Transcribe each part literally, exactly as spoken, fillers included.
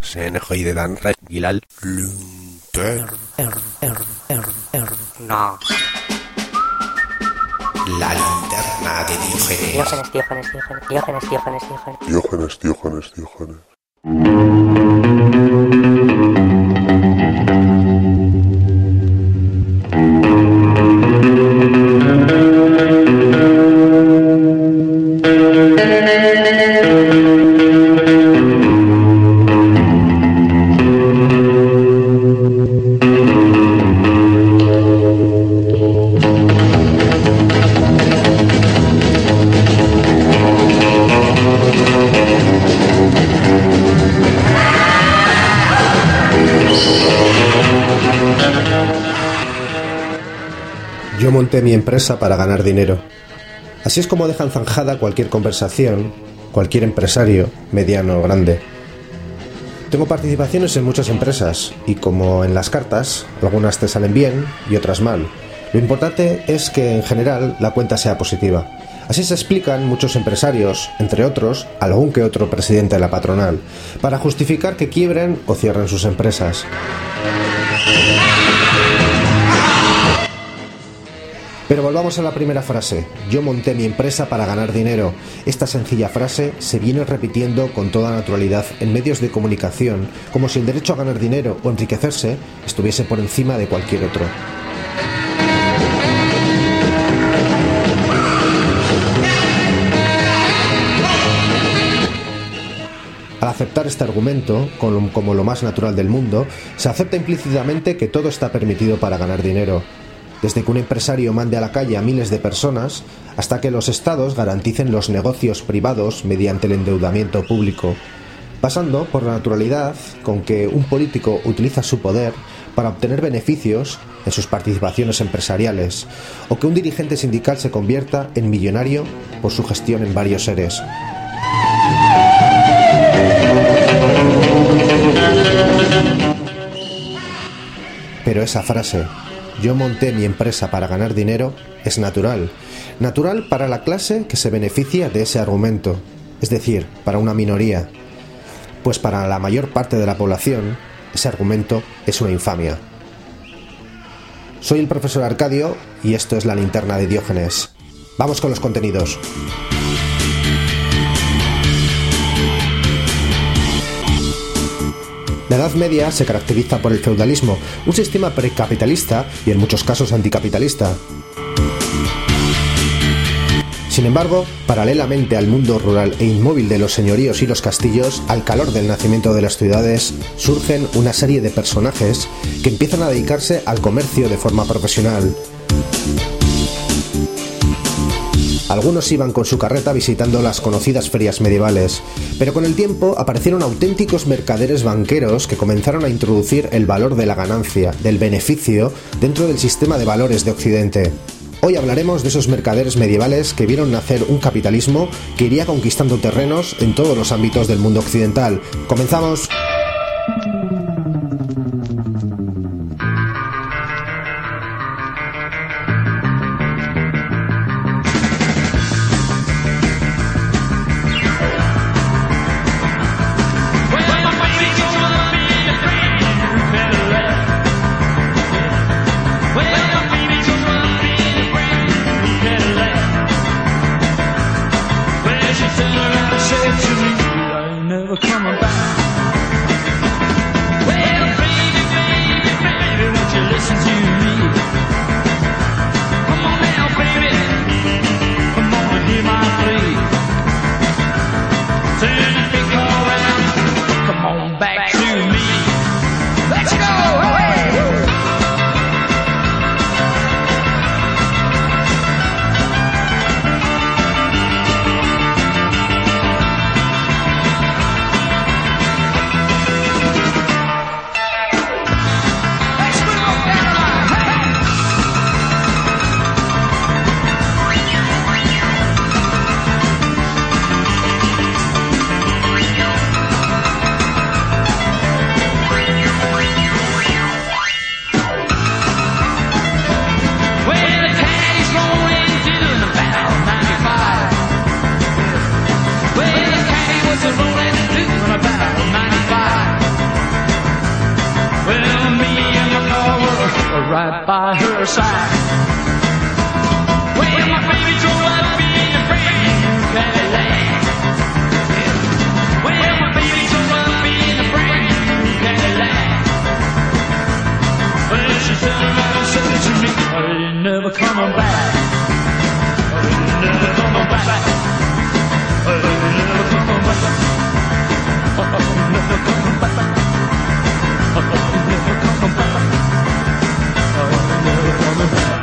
Sen höjden gilal lunter. No. La linterna de Diógenes. Diógenes, Diógenes, Diógenes, Diógenes, Diógenes, Diógenes. Diógenes, Diógenes, Diógenes. Yo monté mi empresa para ganar dinero. Así es como dejan zanjada cualquier conversación, cualquier empresario, mediano o grande. Tengo participaciones en muchas empresas y, como en las cartas, algunas te salen bien y otras mal. Lo importante es que, en general, la cuenta sea positiva. Así se explican muchos empresarios, entre otros, algún que otro presidente de la patronal, para justificar que quiebren o cierren sus empresas. Pero volvamos a la primera frase. Yo monté mi empresa para ganar dinero. Esta sencilla frase se viene repitiendo con toda naturalidad en medios de comunicación, como si el derecho a ganar dinero o enriquecerse estuviese por encima de cualquier otro. Al aceptar este argumento, como lo más natural del mundo, se acepta implícitamente que todo está permitido para ganar dinero. Desde que un empresario mande a la calle a miles de personas, hasta que los estados garanticen los negocios privados mediante el endeudamiento público, pasando por la naturalidad con que un político utiliza su poder para obtener beneficios en sus participaciones empresariales, o que un dirigente sindical se convierta en millonario por su gestión en varios seres. Pero esa frase, yo monté mi empresa para ganar dinero, es natural. Natural para la clase que se beneficia de ese argumento, es decir, para una minoría. Pues para la mayor parte de la población, ese argumento es una infamia. Soy el profesor Arcadio y esto es la linterna de Diógenes. Vamos con los contenidos. La Edad Media se caracteriza por el feudalismo, un sistema precapitalista y en muchos casos anticapitalista. Sin embargo, paralelamente al mundo rural e inmóvil de los señoríos y los castillos, al calor del nacimiento de las ciudades, surgen una serie de personajes que empiezan a dedicarse al comercio de forma profesional. Algunos iban con su carreta visitando las conocidas ferias medievales, pero con el tiempo aparecieron auténticos mercaderes banqueros que comenzaron a introducir el valor de la ganancia, del beneficio, dentro del sistema de valores de Occidente. Hoy hablaremos de esos mercaderes medievales que vieron nacer un capitalismo que iría conquistando terrenos en todos los ámbitos del mundo occidental. ¡Comenzamos! right by her side. Well, my baby told her being a friend, Cadillac. Well, my baby told her being a friend, Cadillac. Well, she turned around and said to me, I ain't never coming back. I ain't never coming back. I ain't never coming back. I ain't never coming back. I ain't never coming back. I ain't never coming back.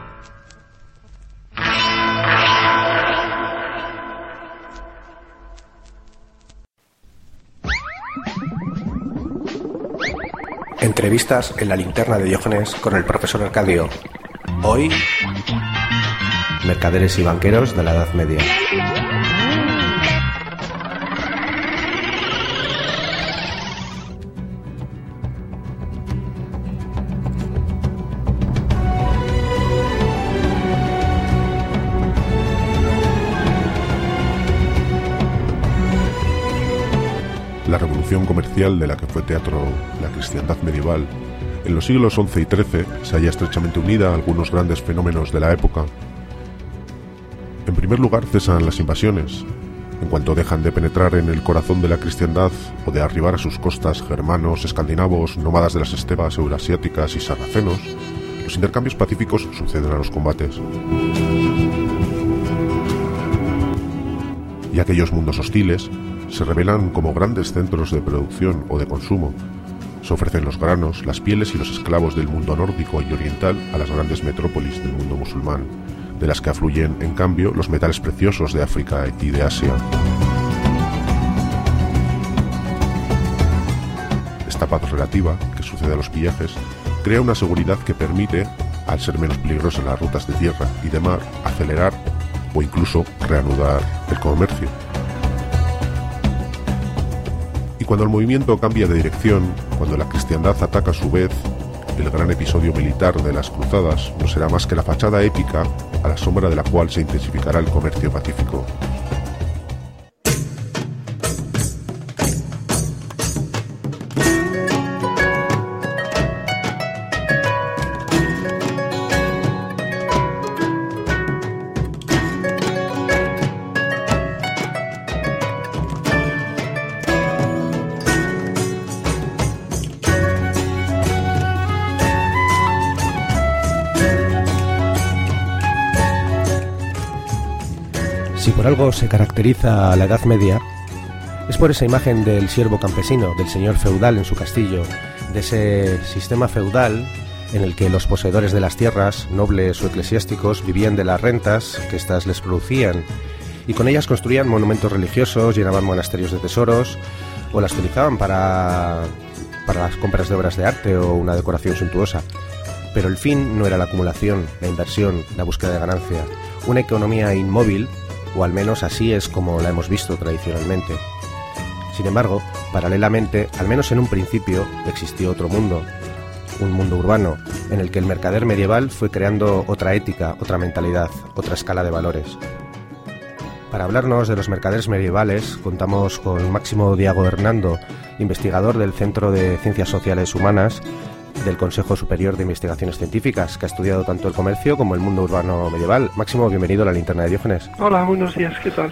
Entrevistas en la linterna de Diógenes con el profesor Arcadio. Hoy, mercaderes y banqueros de la Edad Media. La revolución comercial de la que fue teatro la cristiandad medieval, en los siglos once y trece se halla estrechamente unida a algunos grandes fenómenos de la época. En primer lugar, cesan las invasiones. En cuanto dejan de penetrar en el corazón de la cristiandad o de arribar a sus costas germanos, escandinavos, nómadas de las estepas eurasiáticas y sarracenos, los intercambios pacíficos suceden a los combates. Y aquellos mundos hostiles se revelan como grandes centros de producción o de consumo. Se ofrecen los granos, las pieles y los esclavos del mundo nórdico y oriental a las grandes metrópolis del mundo musulmán, de las que afluyen, en cambio, los metales preciosos de África y de Asia. Esta paz relativa, que sucede a los pillajes, crea una seguridad que permite, al ser menos peligrosas las rutas de tierra y de mar, acelerar o incluso reanudar el comercio. Y cuando el movimiento cambia de dirección, cuando la cristiandad ataca a su vez, el gran episodio militar de las cruzadas no será más que la fachada épica a la sombra de la cual se intensificará el comercio pacífico. Si por algo se caracteriza a la Edad Media, es por esa imagen del siervo campesino, del señor feudal en su castillo, de ese sistema feudal en el que los poseedores de las tierras, nobles o eclesiásticos, vivían de las rentas que éstas les producían y con ellas construían monumentos religiosos, llenaban monasterios de tesoros o las utilizaban para, para las compras de obras de arte o una decoración suntuosa. Pero el fin no era la acumulación, la inversión, la búsqueda de ganancia, una economía inmóvil, o al menos así es como la hemos visto tradicionalmente. Sin embargo, paralelamente, al menos en un principio, existió otro mundo, un mundo urbano, en el que el mercader medieval fue creando otra ética, otra mentalidad, otra escala de valores. Para hablarnos de los mercaderes medievales, contamos con Máximo Diago Hernando, investigador del Centro de Ciencias Sociales Humanas del Consejo Superior de Investigaciones Científicas, que ha estudiado tanto el comercio como el mundo urbano medieval. Máximo, bienvenido a la linterna de Diógenes. Hola, buenos días, ¿qué tal?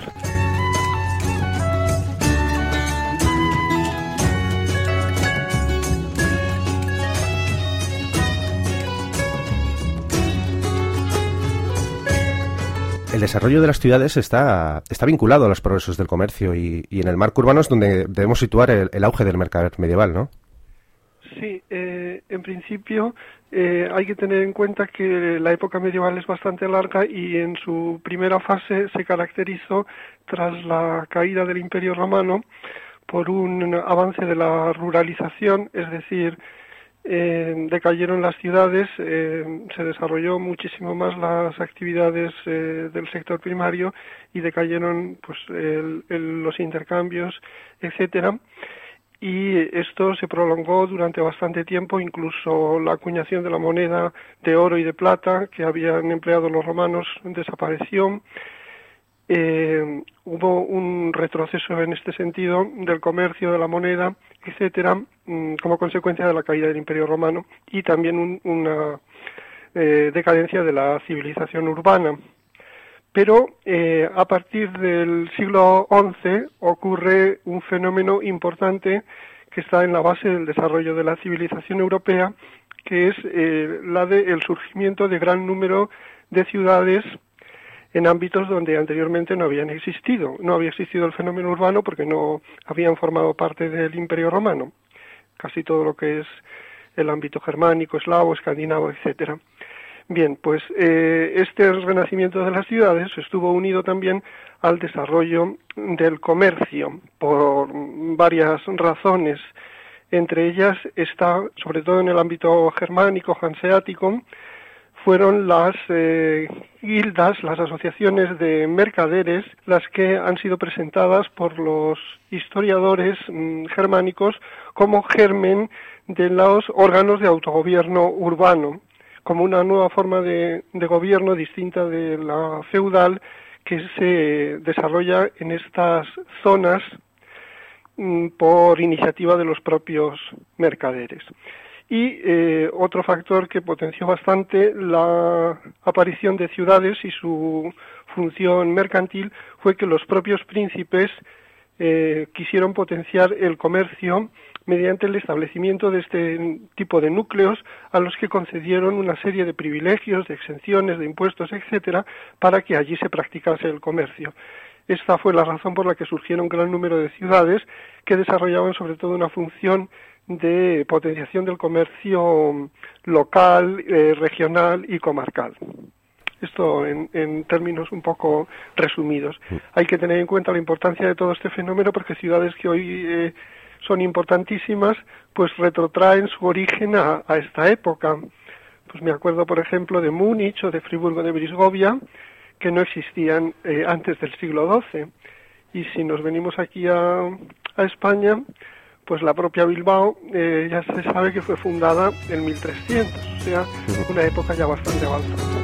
El desarrollo de las ciudades está, está vinculado a los progresos del comercio y, y en el marco urbano es donde debemos situar el, el auge del mercader medieval, ¿no? Sí, eh, en principio eh, hay que tener en cuenta que la época medieval es bastante larga y en su primera fase se caracterizó, tras la caída del Imperio Romano, por un avance de la ruralización, es decir, eh, decayeron las ciudades, eh, se desarrolló muchísimo más las actividades eh, del sector primario y decayeron pues el, el, los intercambios, etcétera. Y esto se prolongó durante bastante tiempo, incluso la acuñación de la moneda de oro y de plata que habían empleado los romanos desapareció. Eh, hubo un retroceso en este sentido del comercio, de la moneda, etcétera. mm, como consecuencia de la caída del Imperio Romano y también un, una eh, decadencia de la civilización urbana. Pero eh, a partir del siglo once ocurre un fenómeno importante que está en la base del desarrollo de la civilización europea, que es eh, la del surgimiento de gran número de ciudades en ámbitos donde anteriormente no habían existido. No había existido el fenómeno urbano porque no habían formado parte del Imperio Romano. Casi todo lo que es el ámbito germánico, eslavo, escandinavo, etcétera. Bien, pues eh, este renacimiento de las ciudades estuvo unido también al desarrollo del comercio por varias razones. Entre ellas está, sobre todo en el ámbito germánico, hanseático, fueron las eh, guildas, las asociaciones de mercaderes, las que han sido presentadas por los historiadores mmm, germánicos como germen de los órganos de autogobierno urbano, como una nueva forma de, de gobierno distinta de la feudal que se desarrolla en estas zonas mm, por iniciativa de los propios mercaderes. Y eh, otro factor que potenció bastante la aparición de ciudades y su función mercantil fue que los propios príncipes eh, quisieron potenciar el comercio mediante el establecimiento de este tipo de núcleos a los que concedieron una serie de privilegios, de exenciones, de impuestos, etcétera, para que allí se practicase el comercio. Esta fue la razón por la que surgieron un gran número de ciudades que desarrollaban sobre todo una función de potenciación del comercio local, eh, regional y comarcal. Esto en, en términos un poco resumidos. Hay que tener en cuenta la importancia de todo este fenómeno porque ciudades que hoy eh, son importantísimas, pues retrotraen su origen a, a esta época. Pues me acuerdo, por ejemplo, de Múnich o de Friburgo de Brisgovia, que no existían eh, antes del siglo doce. Y si nos venimos aquí a, a España, pues la propia Bilbao eh, ya se sabe que fue fundada en mil trescientos, o sea, una época ya bastante avanzada.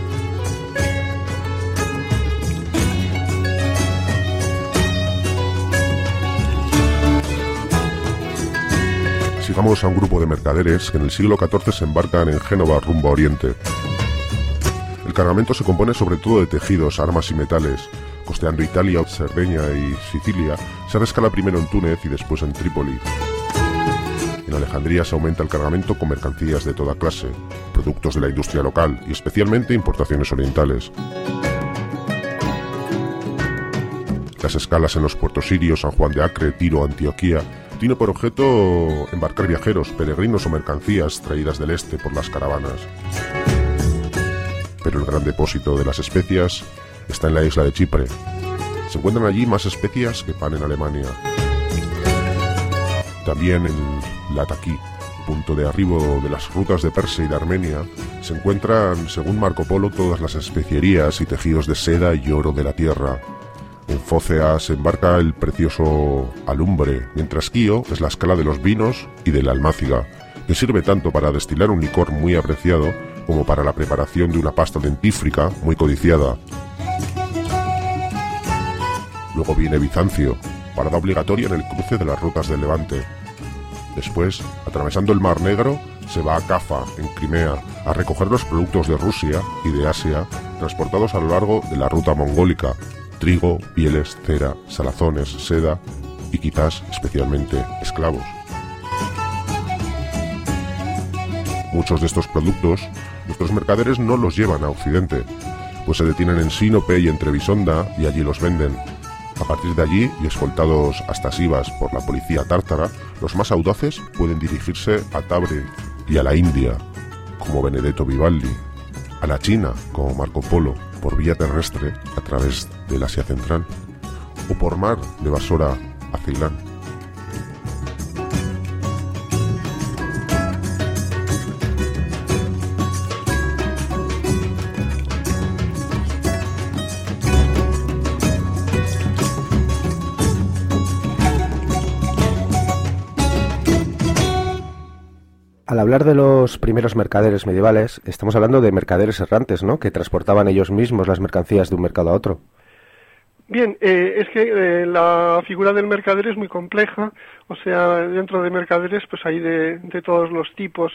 Sigamos a un grupo de mercaderes que en el siglo catorce se embarcan en Génova rumbo a Oriente. El cargamento se compone sobre todo de tejidos, armas y metales. Costeando Italia, Cerdeña y Sicilia, se rescala primero en Túnez y después en Trípoli. En Alejandría se aumenta el cargamento con mercancías de toda clase, productos de la industria local y especialmente importaciones orientales. Las escalas en los puertos sirios, San Juan de Acre, Tiro, Antioquía, tiene por objeto embarcar viajeros, peregrinos o mercancías traídas del este por las caravanas. Pero el gran depósito de las especias está en la isla de Chipre. Se encuentran allí más especias que pan en Alemania. También en Lataquí, punto de arribo de las rutas de Persia y de Armenia, se encuentran, según Marco Polo, todas las especierías y tejidos de seda y oro de la tierra. En Fócea se embarca el precioso alumbre, mientras Quío es la escala de los vinos y de la almáciga, que sirve tanto para destilar un licor muy apreciado como para la preparación de una pasta dentífrica muy codiciada. Luego viene Bizancio, parada obligatoria en el cruce de las rutas del Levante. Después, atravesando el Mar Negro, se va a Cafa, en Crimea, a recoger los productos de Rusia y de Asia transportados a lo largo de la ruta mongólica: trigo, pieles, cera, salazones, seda y quizás especialmente esclavos. Muchos de estos productos nuestros mercaderes no los llevan a Occidente, pues se detienen en Sinope y en Trebisonda y allí los venden. A partir de allí, y escoltados hasta Sivas por la policía tártara, los más audaces pueden dirigirse a Tabriz y a la India, como Benedetto Vivaldi, a la China, como Marco Polo, por vía terrestre a través del Asia Central, o por mar de Basora a Ceilán. Al hablar de los primeros mercaderes medievales, estamos hablando de mercaderes errantes, ¿no?, que transportaban ellos mismos las mercancías de un mercado a otro. Bien, eh, es que eh, la figura del mercader es muy compleja, o sea, dentro de mercaderes pues hay de, de todos los tipos.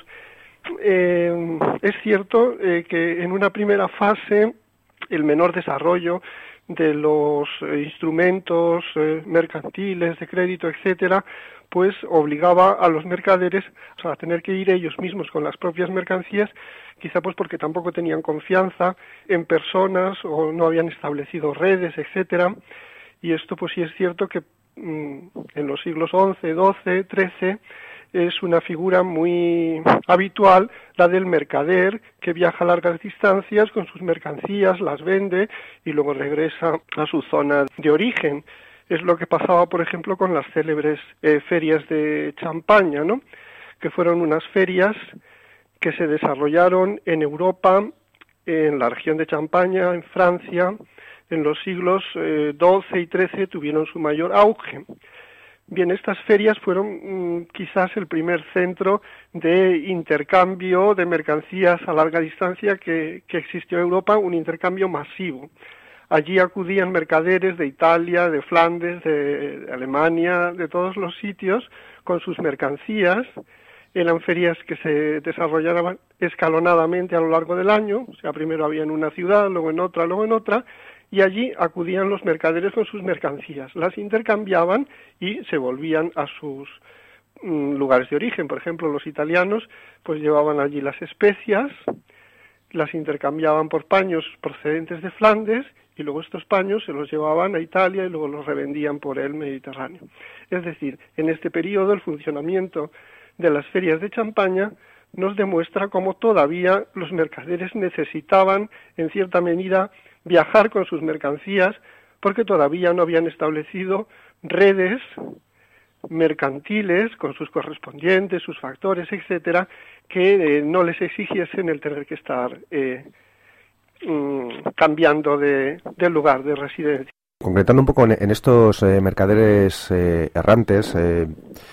Eh, es cierto eh, que en una primera fase el menor desarrollo de los eh, instrumentos eh, mercantiles, de crédito, etcétera, pues obligaba a los mercaderes, o sea, a tener que ir ellos mismos con las propias mercancías, quizá pues porque tampoco tenían confianza en personas o no habían establecido redes, etcétera. Y esto pues sí es cierto que mmm, en los siglos once, doce, trece es una figura muy habitual, la del mercader, que viaja a largas distancias con sus mercancías, las vende y luego regresa a su zona de origen. Es lo que pasaba, por ejemplo, con las célebres eh, ferias de Champaña, ¿no? Que fueron unas ferias que se desarrollaron en Europa, en la región de Champaña, en Francia, en los siglos eh, doce y trece tuvieron su mayor auge. Bien, estas ferias fueron mmm, quizás el primer centro de intercambio de mercancías a larga distancia que, que existió en Europa, un intercambio masivo. Allí acudían mercaderes de Italia, de Flandes, de Alemania, de todos los sitios, con sus mercancías. Eran ferias que se desarrollaban escalonadamente a lo largo del año, o sea, primero había en una ciudad, luego en otra, luego en otra, y allí acudían los mercaderes con sus mercancías, las intercambiaban y se volvían a sus mm, lugares de origen. Por ejemplo, los italianos pues llevaban allí las especias, las intercambiaban por paños procedentes de Flandes y luego estos paños se los llevaban a Italia y luego los revendían por el Mediterráneo. Es decir, en este periodo el funcionamiento de las ferias de Champaña nos demuestra cómo todavía los mercaderes necesitaban, en cierta medida, viajar con sus mercancías, porque todavía no habían establecido redes mercantiles con sus correspondientes, sus factores, etcétera, que eh, no les exigiesen el tener que estar eh, mm, cambiando de, de lugar de residencia. Concretando un poco en, en estos eh, mercaderes eh, errantes, eh,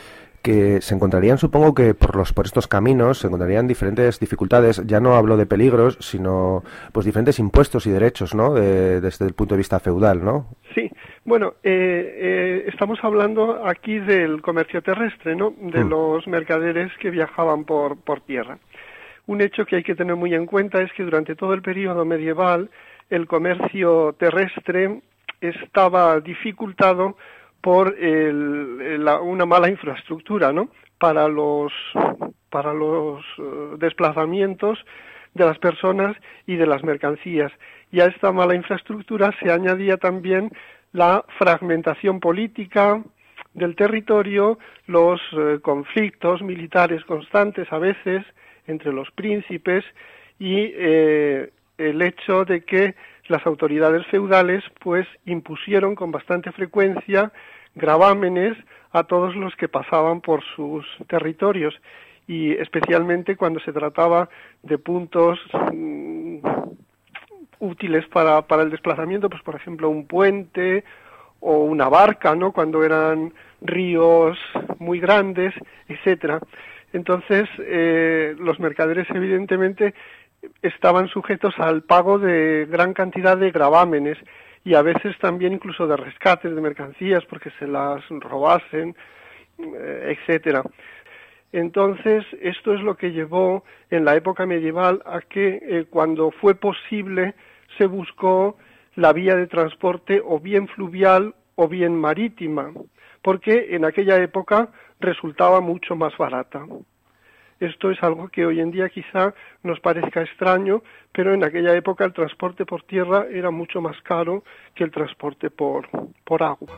que se encontrarían, supongo que por los por estos caminos se encontrarían diferentes dificultades. Ya no hablo de peligros, sino pues diferentes impuestos y derechos, ¿no? De, desde el punto de vista feudal, ¿no? Sí, bueno, eh, eh, estamos hablando aquí del comercio terrestre, ¿no? De mm. los mercaderes que viajaban por por tierra. Un hecho que hay que tener muy en cuenta es que durante todo el periodo medieval el comercio terrestre estaba dificultado por el, la, una mala infraestructura, ¿no? Para los para los uh, desplazamientos de las personas y de las mercancías. Y a esta mala infraestructura se añadía también la fragmentación política del territorio, los uh, conflictos militares constantes a veces entre los príncipes y eh, el hecho de que las autoridades feudales pues impusieron con bastante frecuencia gravámenes a todos los que pasaban por sus territorios y especialmente cuando se trataba de puntos mmm, útiles para, para el desplazamiento, pues por ejemplo un puente o una barca, ¿no? Cuando eran ríos muy grandes, etcétera. Entonces eh, los mercaderes evidentemente estaban sujetos al pago de gran cantidad de gravámenes y a veces también incluso de rescates de mercancías porque se las robasen, eh, etcétera. Entonces, esto es lo que llevó en la época medieval a que eh, cuando fue posible se buscó la vía de transporte o bien fluvial o bien marítima, porque en aquella época resultaba mucho más barata. Esto es algo que hoy en día quizá nos parezca extraño, pero en aquella época el transporte por tierra era mucho más caro que el transporte por, por agua.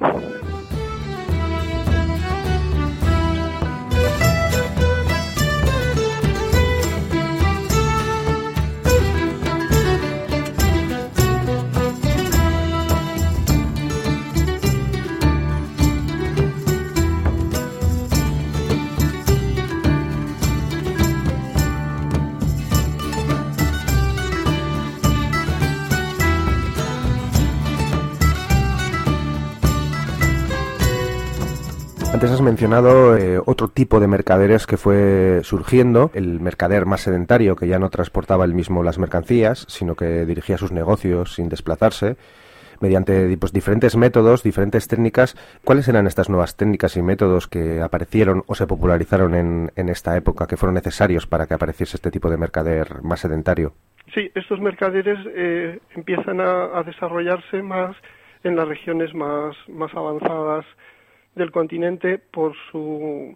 Antes has mencionado eh, otro tipo de mercaderes que fue surgiendo, el mercader más sedentario, que ya no transportaba él mismo las mercancías, sino que dirigía sus negocios sin desplazarse. mediante pues, diferentes métodos, diferentes técnicas. ¿Cuáles eran estas nuevas técnicas y métodos que aparecieron o se popularizaron en, en esta época, que fueron necesarios para que apareciese este tipo de mercader más sedentario? Sí, estos mercaderes eh, empiezan a, a desarrollarse más en las regiones más, más avanzadas del continente por su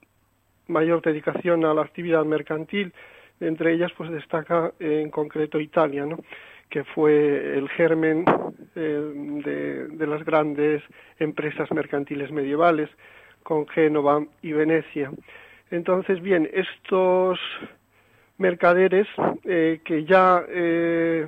mayor dedicación a la actividad mercantil. Entre ellas pues destaca eh, en concreto Italia, ¿no?, que fue el germen eh, de, de las grandes empresas mercantiles medievales, con Génova y Venecia. Entonces, bien, estos mercaderes eh, que ya eh,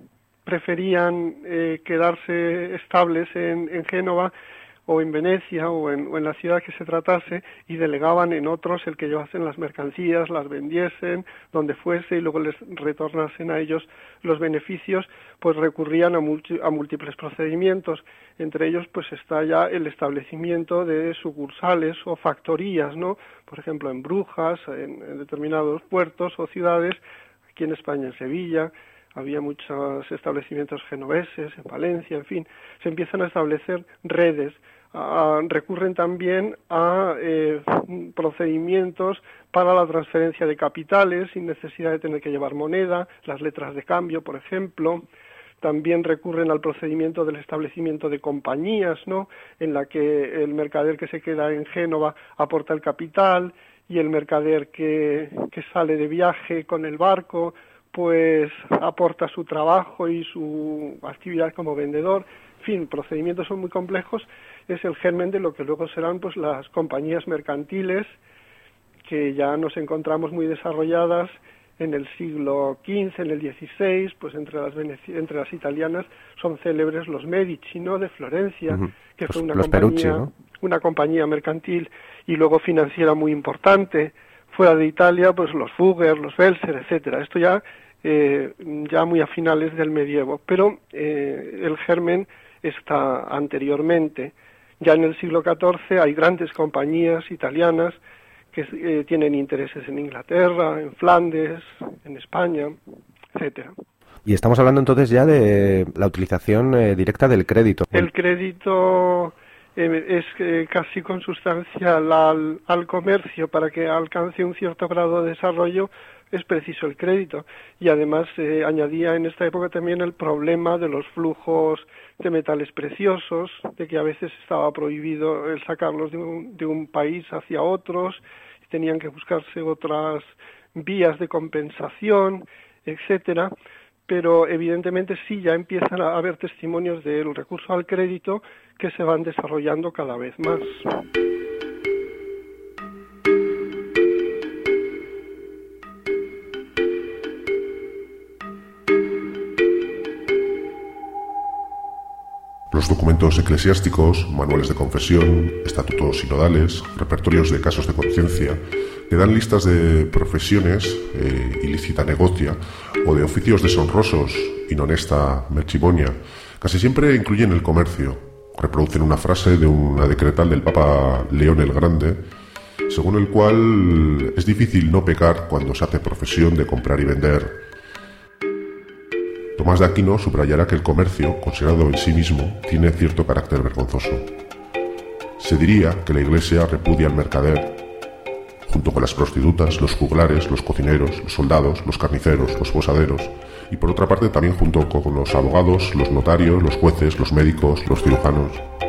preferían eh, quedarse estables en, en Génova o en Venecia o en, o en la ciudad que se tratase, y delegaban en otros el que llevasen las mercancías, las vendiesen donde fuese y luego les retornasen a ellos los beneficios, pues recurrían a, multi, a múltiples procedimientos. Entre ellos pues está ya el establecimiento de sucursales o factorías, ¿no?, por ejemplo en Brujas, en, en determinados puertos o ciudades, aquí en España en Sevilla. Había muchos establecimientos genoveses, en Valencia, en fin, se empiezan a establecer redes. Uh, recurren también a eh, procedimientos para la transferencia de capitales sin necesidad de tener que llevar moneda, las letras de cambio, por ejemplo. También recurren al procedimiento del establecimiento de compañías, ¿no?, en la que el mercader que se queda en Génova aporta el capital y el mercader que, que sale de viaje con el barco pues aporta su trabajo y su actividad como vendedor. En fin, procedimientos son muy complejos. Es el germen de lo que luego serán pues las compañías mercantiles, que ya nos encontramos muy desarrolladas en el siglo quince, en el dieciséis, pues entre las veneci- entre las italianas son célebres los Medici, ¿no?, de Florencia, uh-huh. que los, fue una los compañía, Perucci, ¿no?, una compañía mercantil y luego financiera muy importante. Fuera de Italia, pues los Fugger, los Welser, etcétera. Esto ya Eh, ya muy a finales del medievo, pero eh, el germen está anteriormente. Ya en el siglo catorce hay grandes compañías italianas que eh, tienen intereses en Inglaterra, en Flandes, en España, etcétera. Y estamos hablando entonces ya de la utilización eh, directa del crédito. El crédito eh, es eh, casi consustancial al, al comercio. Para que alcance un cierto grado de desarrollo es preciso el crédito, y además eh, añadía en esta época también el problema de los flujos de metales preciosos, de que a veces estaba prohibido el sacarlos de un, de un país hacia otros, y tenían que buscarse otras vías de compensación, etcétera. Pero evidentemente sí ya empiezan a haber testimonios del recurso al crédito que se van desarrollando cada vez más. Los documentos eclesiásticos, manuales de confesión, estatutos sinodales, repertorios de casos de conciencia, le dan listas de profesiones, eh, ilícita negocia, o de oficios deshonrosos, inhonesta merchimonia. Casi siempre incluyen el comercio. Reproducen una frase de una decretal del Papa León el Grande, según el cual es difícil no pecar cuando se hace profesión de comprar y vender. Tomás de Aquino subrayará que el comercio, considerado en sí mismo, tiene cierto carácter vergonzoso. Se diría que la Iglesia repudia al mercader, junto con las prostitutas, los juglares, los cocineros, los soldados, los carniceros, los posaderos, y por otra parte también junto con los abogados, los notarios, los jueces, los médicos, los cirujanos.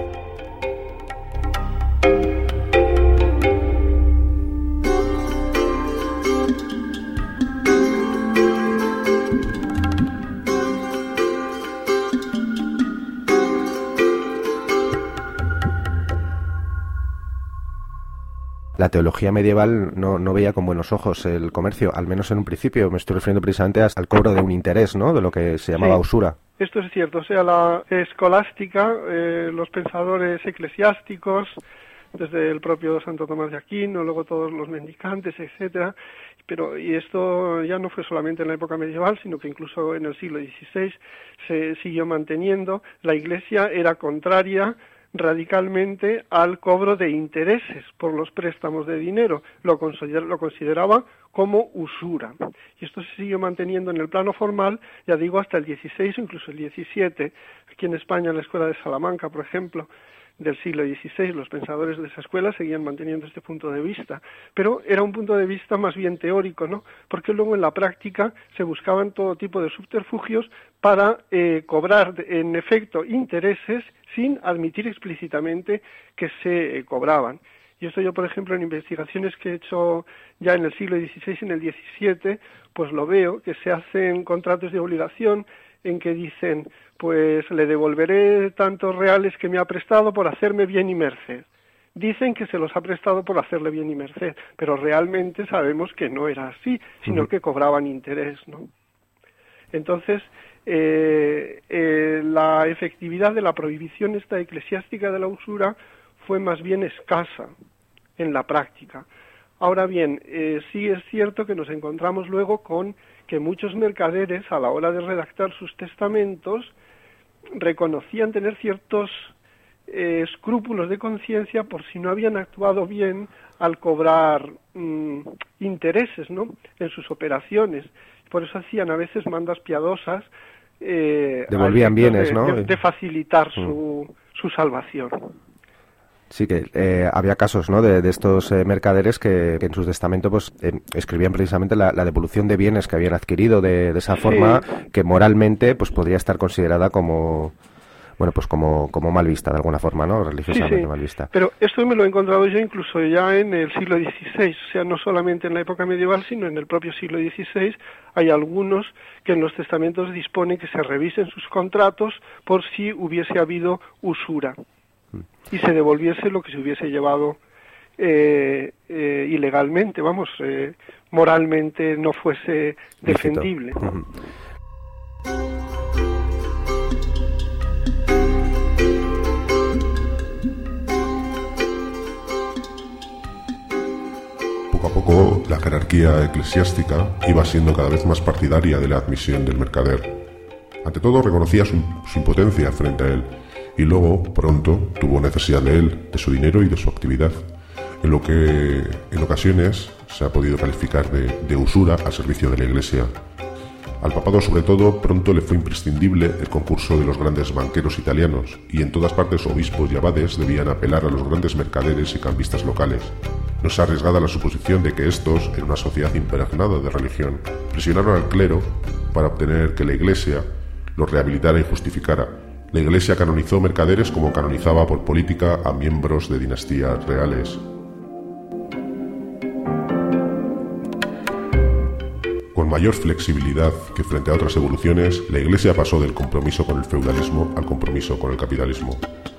La teología medieval no, no veía con buenos ojos el comercio, al menos en un principio. Me estoy refiriendo precisamente al cobro de un interés, ¿no?, de lo que se llamaba sí, usura. Esto es cierto. O sea, la escolástica, eh, los pensadores eclesiásticos, desde el propio Santo Tomás de Aquino, luego todos los mendicantes, etcétera. Pero y esto ya no fue solamente en la época medieval, sino que incluso en el siglo dieciséis se siguió manteniendo. La Iglesia era contraria radicalmente al cobro de intereses por los préstamos de dinero. Lo, consider, lo consideraba como usura. Y esto se siguió manteniendo en el plano formal, ya digo, hasta el dieciséis o incluso el diecisiete. Aquí en España, en la Escuela de Salamanca, por ejemplo, del siglo dieciséis, los pensadores de esa escuela seguían manteniendo este punto de vista, pero era un punto de vista más bien teórico, ¿no? Porque luego en la práctica se buscaban todo tipo de subterfugios para eh, cobrar en efecto intereses sin admitir explícitamente que se eh, cobraban. Y esto yo, por ejemplo, en investigaciones que he hecho ya en el siglo dieciséis y en el diecisiete, pues lo veo, que se hacen contratos de obligación en que dicen, pues le devolveré tantos reales que me ha prestado por hacerme bien y merced. Dicen que se los ha prestado por hacerle bien y merced, pero realmente sabemos que no era así, sino uh-huh. que cobraban interés, ¿no? Entonces, eh, eh, la efectividad de la prohibición esta eclesiástica de la usura fue más bien escasa en la práctica. Ahora bien, eh, sí es cierto que nos encontramos luego con que muchos mercaderes, a la hora de redactar sus testamentos, reconocían tener ciertos eh, escrúpulos de conciencia por si no habían actuado bien al cobrar mm, intereses, ¿no?, en sus operaciones. Por eso hacían a veces mandas piadosas eh, devolvían bienes, de, ¿no? de, de facilitar mm. su, su salvación. Sí, que eh, había casos, ¿no?, de, de estos eh, mercaderes que, que en sus testamentos pues, eh, escribían precisamente la, la devolución de bienes que habían adquirido de, de esa forma, sí. que moralmente pues podría estar considerada como, bueno, pues como, como mal vista de alguna forma, ¿no?, religiosamente sí, sí. mal vista. Pero esto me lo he encontrado yo incluso ya en el siglo dieciséis, o sea, no solamente en la época medieval, sino en el propio siglo dieciséis. Hay algunos que en los testamentos disponen que se revisen sus contratos por si hubiese habido usura y se devolviese lo que se hubiese llevado eh, eh, ilegalmente, vamos, eh, moralmente no fuese defendible. Uh-huh. Poco a poco, la jerarquía eclesiástica iba siendo cada vez más partidaria de la admisión del mercader. Ante todo, reconocía su, su impotencia frente a él, y luego, pronto, tuvo necesidad de él, de su dinero y de su actividad, en lo que en ocasiones se ha podido calificar de, de usura al servicio de la Iglesia. Al papado, sobre todo, pronto le fue imprescindible el concurso de los grandes banqueros italianos, y en todas partes obispos y abades debían apelar a los grandes mercaderes y cambistas locales. No es arriesgada la suposición de que estos, en una sociedad impregnada de religión, presionaron al clero para obtener que la Iglesia los rehabilitara y justificara. La Iglesia canonizó mercaderes como canonizaba por política a miembros de dinastías reales. Con mayor flexibilidad que frente a otras evoluciones, la Iglesia pasó del compromiso con el feudalismo al compromiso con el capitalismo.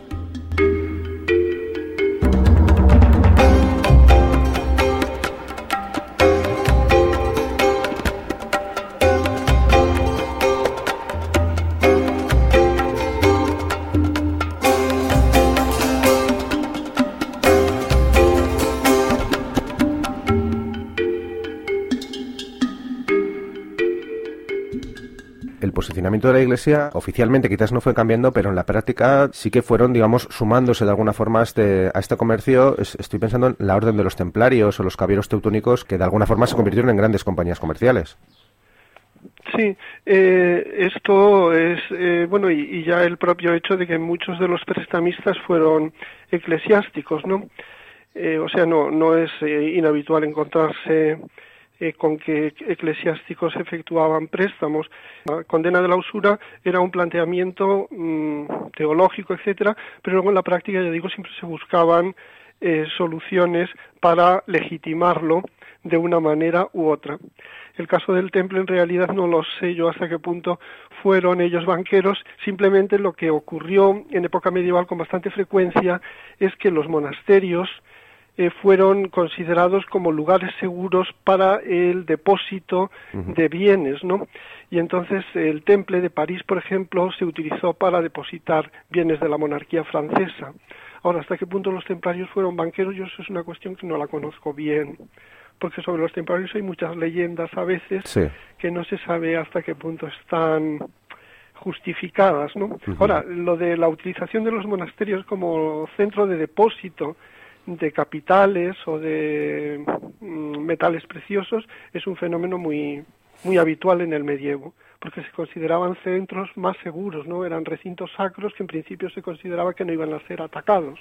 El posicionamiento de la Iglesia oficialmente quizás no fue cambiando, pero en la práctica sí que fueron, digamos, sumándose de alguna forma a este, a este comercio. Estoy pensando en la Orden de los Templarios o los Caballeros Teutónicos, que de alguna forma se convirtieron en grandes compañías comerciales. Sí, eh, esto es, eh, bueno, y, y ya el propio hecho de que muchos de los prestamistas fueron eclesiásticos, ¿no? Eh, o sea, no, no es eh, inhabitual encontrarse Eh, con que eclesiásticos efectuaban préstamos. La condena de la usura era un planteamiento mmm, teológico, etcétera, pero luego en la práctica, ya digo, siempre se buscaban eh, soluciones para legitimarlo de una manera u otra. El caso del Temple en realidad no lo sé yo hasta qué punto fueron ellos banqueros. Simplemente lo que ocurrió en época medieval con bastante frecuencia es que los monasterios Eh, fueron considerados como lugares seguros para el depósito uh-huh. de bienes, ¿no? Y entonces el Temple de París, por ejemplo, se utilizó para depositar bienes de la monarquía francesa. Ahora, ¿hasta qué punto los templarios fueron banqueros? Yo eso es una cuestión que no la conozco bien, porque sobre los templarios hay muchas leyendas a veces sí. que no se sabe hasta qué punto están justificadas, ¿no? Uh-huh. Ahora, lo de la utilización de los monasterios como centro de depósito de capitales o de mm, metales preciosos es un fenómeno muy muy habitual en el medievo, porque se consideraban centros más seguros, ¿no? Eran recintos sacros que en principio se consideraba que no iban a ser atacados.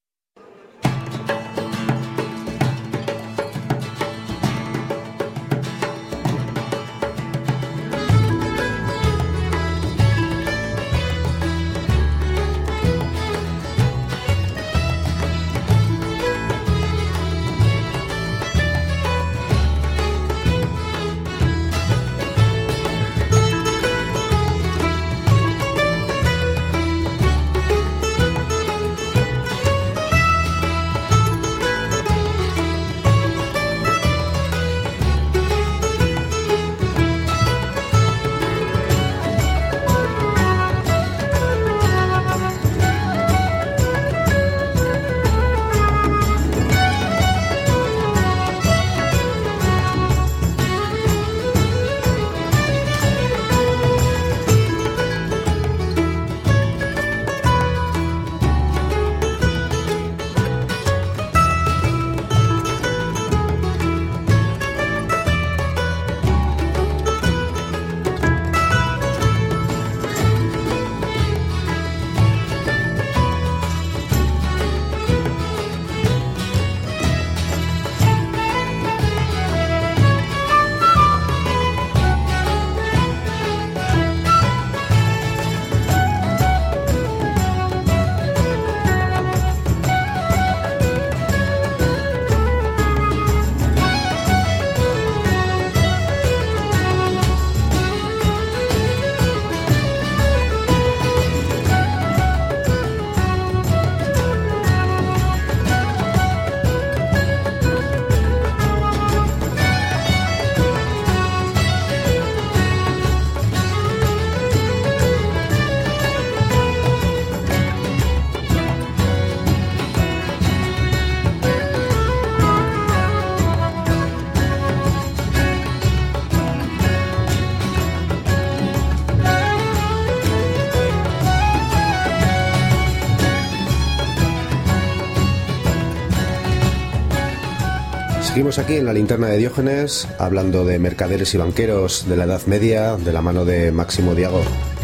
Seguimos aquí en la linterna de Diógenes, hablando de mercaderes y banqueros de la Edad Media, de la mano de Máximo Diago.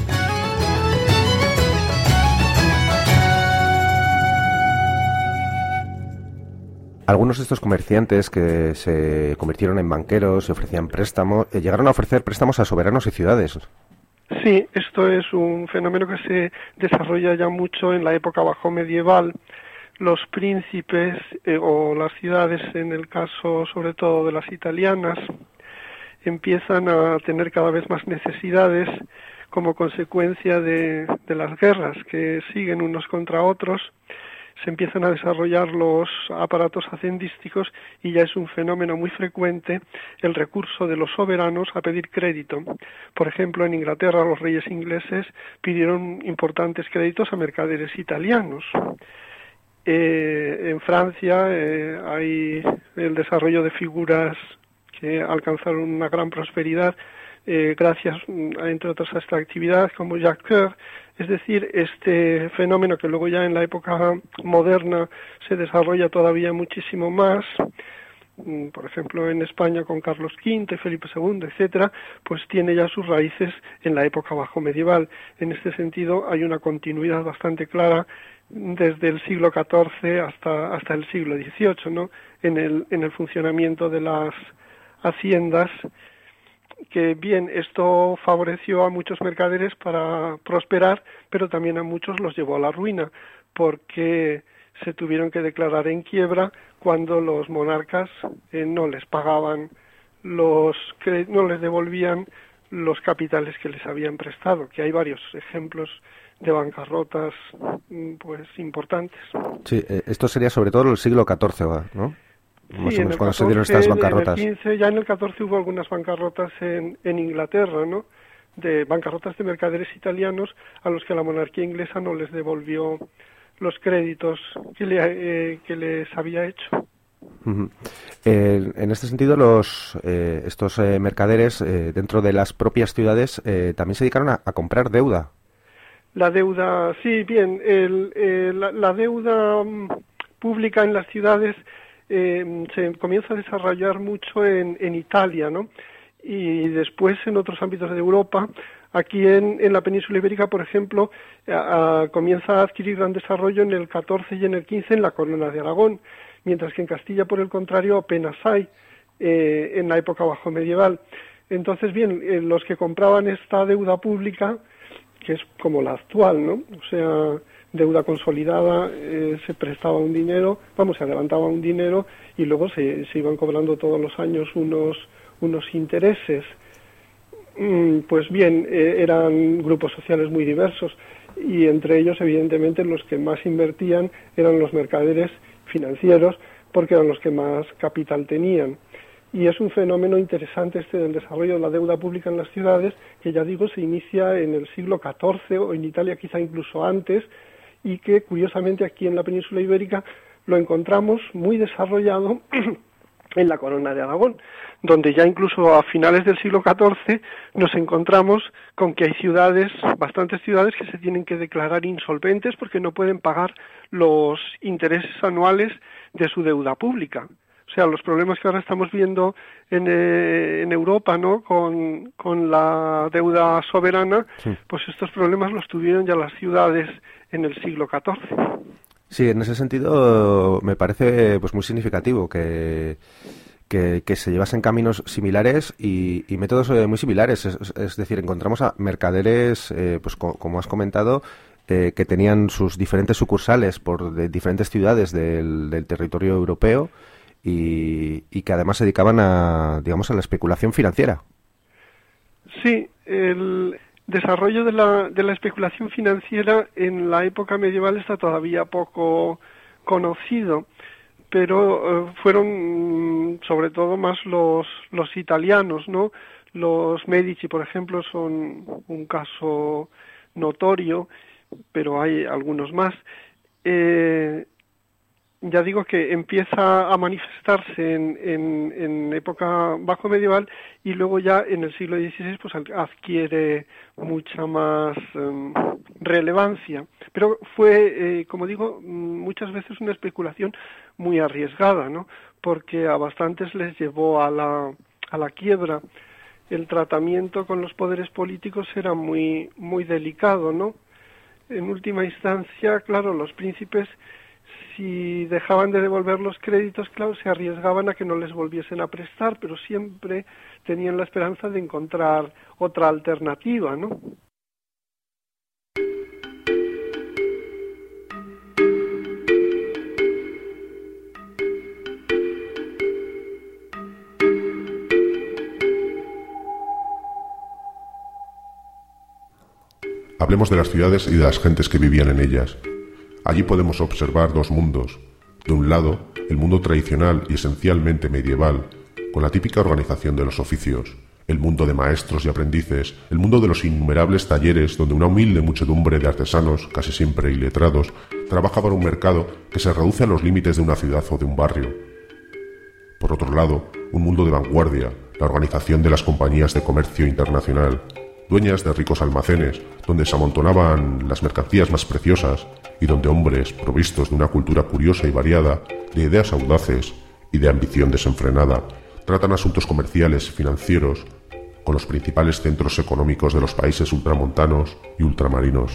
Algunos de estos comerciantes que se convirtieron en banqueros y ofrecían préstamos, eh, llegaron a ofrecer préstamos a soberanos y ciudades. Sí, esto es un fenómeno que se desarrolla ya mucho en la época bajo medieval. Los príncipes eh, o las ciudades, en el caso sobre todo de las italianas, empiezan a tener cada vez más necesidades como consecuencia de, de las guerras que siguen unos contra otros. Se empiezan a desarrollar los aparatos hacendísticos y ya es un fenómeno muy frecuente el recurso de los soberanos a pedir crédito. Por ejemplo, en Inglaterra los reyes ingleses pidieron importantes créditos a mercaderes italianos. Eh, en Francia eh, hay el desarrollo de figuras que alcanzaron una gran prosperidad eh, gracias, entre otras, a esta actividad, como Jacques Coeur. Es decir, este fenómeno que luego ya en la época moderna se desarrolla todavía muchísimo más, por ejemplo en España con Carlos quinto, Felipe segundo, etcétera, pues tiene ya sus raíces en la época bajo medieval. En este sentido hay una continuidad bastante clara desde el siglo catorce hasta hasta el siglo dieciocho, ¿no? En el en el funcionamiento de las haciendas, que bien, esto favoreció a muchos mercaderes para prosperar, pero también a muchos los llevó a la ruina, porque se tuvieron que declarar en quiebra cuando los monarcas eh, no les pagaban los que no les devolvían los capitales que les habían prestado, que hay varios ejemplos de bancarrotas pues importantes. Sí, esto sería sobre todo el siglo catorce, ¿no? Más sí, o menos cuando se dieron estas bancarrotas. En el quince, ya en el catorce hubo algunas bancarrotas en, en Inglaterra, ¿no? De bancarrotas de mercaderes italianos a los que la monarquía inglesa no les devolvió los créditos que, le, eh, que les había hecho. Uh-huh. Eh, en este sentido, los eh, estos eh, mercaderes eh, dentro de las propias ciudades eh, también se dedicaron a, a comprar deuda. La deuda, sí, bien, el, eh, la, la deuda um, pública en las ciudades eh, se comienza a desarrollar mucho en, en Italia, ¿no? Y después en otros ámbitos de Europa. Aquí en, en la península ibérica, por ejemplo, a, a, comienza a adquirir gran desarrollo en el catorce y en el quince en la Corona de Aragón, mientras que en Castilla, por el contrario, apenas hay eh, en la época bajo medieval. Entonces, bien, eh, los que compraban esta deuda pública, que es como la actual, ¿no? O sea, deuda consolidada, eh, se prestaba un dinero, vamos, se adelantaba un dinero y luego se, se iban cobrando todos los años unos, unos intereses. Mm, pues bien, eh, eran grupos sociales muy diversos y entre ellos, evidentemente, los que más invertían eran los mercaderes financieros porque eran los que más capital tenían. Y es un fenómeno interesante este del desarrollo de la deuda pública en las ciudades, que ya digo, se inicia en el siglo catorce o en Italia quizá incluso antes, y que curiosamente aquí en la península ibérica lo encontramos muy desarrollado en la Corona de Aragón, donde ya incluso a finales del siglo catorce nos encontramos con que hay ciudades, bastantes ciudades, que se tienen que declarar insolventes porque no pueden pagar los intereses anuales de su deuda pública. O sea, los problemas que ahora estamos viendo en, eh, en Europa, ¿no?, con, con la deuda soberana, sí. Pues estos problemas los tuvieron ya las ciudades en el siglo catorce. Sí, en ese sentido me parece pues muy significativo que, que, que se llevasen caminos similares y, y métodos muy similares. Es, es decir, encontramos a mercaderes, eh, pues co- como has comentado, eh, que tenían sus diferentes sucursales por de diferentes ciudades del, del territorio europeo. Y, y que además se dedicaban a, digamos, a la especulación financiera. Sí, el desarrollo de la, de la especulación financiera en la época medieval está todavía poco conocido, pero eh, fueron sobre todo más los, los italianos, ¿no? Los Medici, por ejemplo, son un caso notorio, pero hay algunos más. Eh, Ya digo que empieza a manifestarse en, en, en época bajo medieval y luego ya en el siglo dieciséis pues adquiere mucha más um, relevancia. Pero fue, eh, como digo, muchas veces una especulación muy arriesgada, ¿no? Porque a bastantes les llevó a la, a la quiebra. El tratamiento con los poderes políticos era muy, muy delicado, ¿no? En última instancia, claro, los príncipes, si dejaban de devolver los créditos, claro, se arriesgaban a que no les volviesen a prestar, pero siempre tenían la esperanza de encontrar otra alternativa, ¿no? Hablemos de las ciudades y de las gentes que vivían en ellas. Allí podemos observar dos mundos. De un lado, el mundo tradicional y esencialmente medieval, con la típica organización de los oficios, el mundo de maestros y aprendices, el mundo de los innumerables talleres donde una humilde muchedumbre de artesanos, casi siempre iletrados, trabaja para un mercado que se reduce a los límites de una ciudad o de un barrio. Por otro lado, un mundo de vanguardia, la organización de las compañías de comercio internacional, dueñas de ricos almacenes, donde se amontonaban las mercancías más preciosas y donde hombres provistos de una cultura curiosa y variada, de ideas audaces y de ambición desenfrenada, tratan asuntos comerciales y financieros con los principales centros económicos de los países ultramontanos y ultramarinos.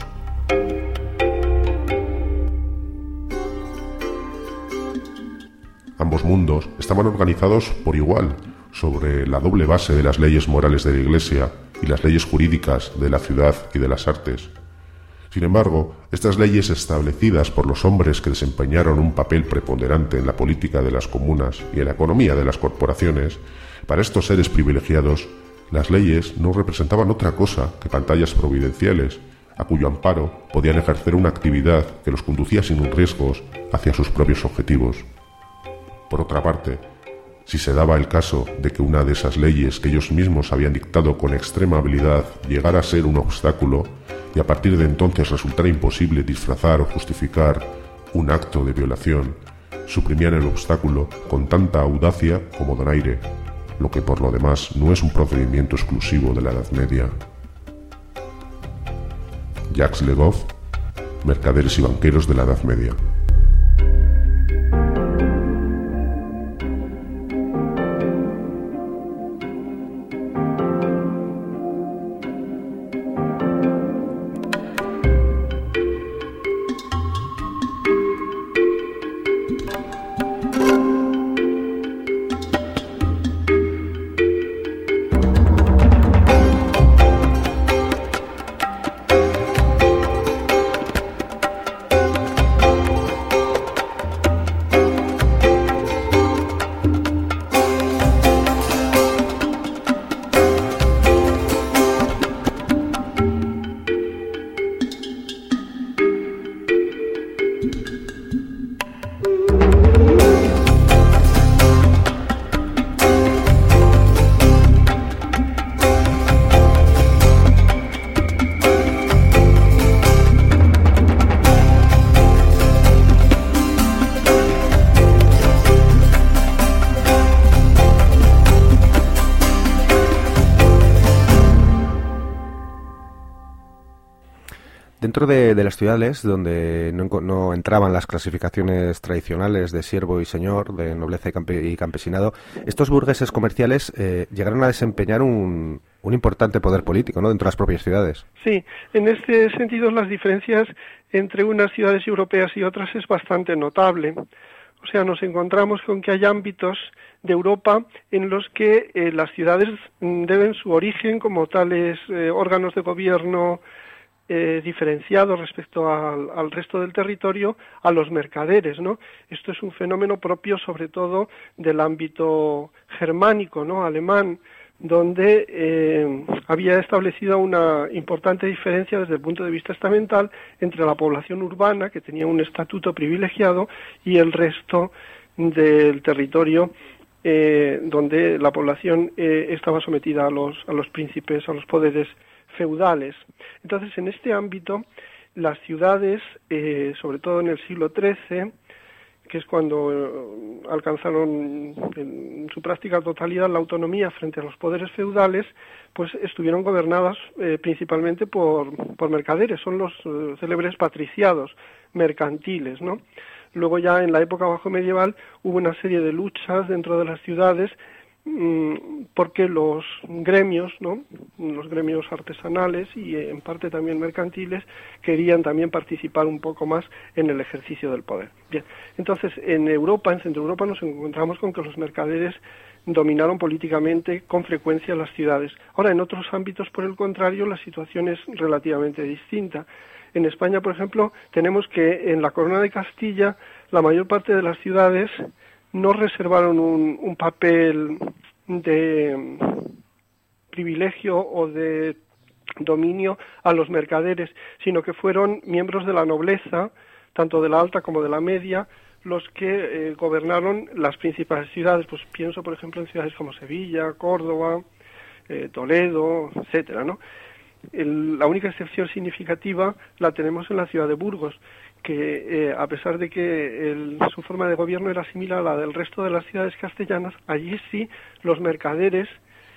Ambos mundos estaban organizados por igual sobre la doble base de las leyes morales de la Iglesia y las leyes jurídicas de la ciudad y de las artes. Sin embargo, estas leyes establecidas por los hombres que desempeñaron un papel preponderante en la política de las comunas y en la economía de las corporaciones, para estos seres privilegiados, las leyes no representaban otra cosa que pantallas providenciales, a cuyo amparo podían ejercer una actividad que los conducía sin riesgos hacia sus propios objetivos. Por otra parte, si se daba el caso de que una de esas leyes que ellos mismos habían dictado con extrema habilidad llegara a ser un obstáculo y a partir de entonces resultara imposible disfrazar o justificar un acto de violación, suprimían el obstáculo con tanta audacia como donaire, lo que por lo demás no es un procedimiento exclusivo de la Edad Media. Jacques Le Goff, Mercaderes y banqueros de la Edad Media. Dentro de, de las ciudades donde no, no entraban las clasificaciones tradicionales de siervo y señor, de nobleza y, campe, y campesinado, estos burgueses comerciales eh, llegaron a desempeñar un, un importante poder político, ¿no?, dentro de las propias ciudades. Sí, en este sentido las diferencias entre unas ciudades europeas y otras es bastante notable. O sea, nos encontramos con que hay ámbitos de Europa en los que eh, las ciudades deben su origen como tales eh, órganos de gobierno Eh, diferenciados respecto al, al resto del territorio a los mercaderes, ¿no? Esto es un fenómeno propio sobre todo del ámbito germánico, ¿no?, alemán, donde eh, había establecido una importante diferencia desde el punto de vista estamental entre la población urbana, que tenía un estatuto privilegiado, y el resto del territorio eh, donde la población eh, estaba sometida a los, a los príncipes, a los poderes feudales. Entonces, en este ámbito, las ciudades, eh, sobre todo en el siglo trece, que es cuando eh, alcanzaron en su práctica totalidad la autonomía frente a los poderes feudales, pues estuvieron gobernadas eh, principalmente por, por mercaderes, son los eh, célebres patriciados mercantiles, ¿no? Luego ya en la época bajo medieval hubo una serie de luchas dentro de las ciudades porque los gremios, ¿no?, los gremios artesanales y en parte también mercantiles querían también participar un poco más en el ejercicio del poder. Bien, entonces en Europa, en Centro Europa, nos encontramos con que los mercaderes dominaron políticamente con frecuencia las ciudades. Ahora, en otros ámbitos, por el contrario, la situación es relativamente distinta. En España, por ejemplo, tenemos que en la Corona de Castilla la mayor parte de las ciudades no reservaron un, un papel de privilegio o de dominio a los mercaderes, sino que fueron miembros de la nobleza, tanto de la alta como de la media, los que eh, gobernaron las principales ciudades. Pues pienso, por ejemplo, en ciudades como Sevilla, Córdoba, eh, Toledo, etcétera, ¿no? El, la única excepción significativa la tenemos en la ciudad de Burgos, que eh, a pesar de que el, su forma de gobierno era similar a la del resto de las ciudades castellanas, allí sí los mercaderes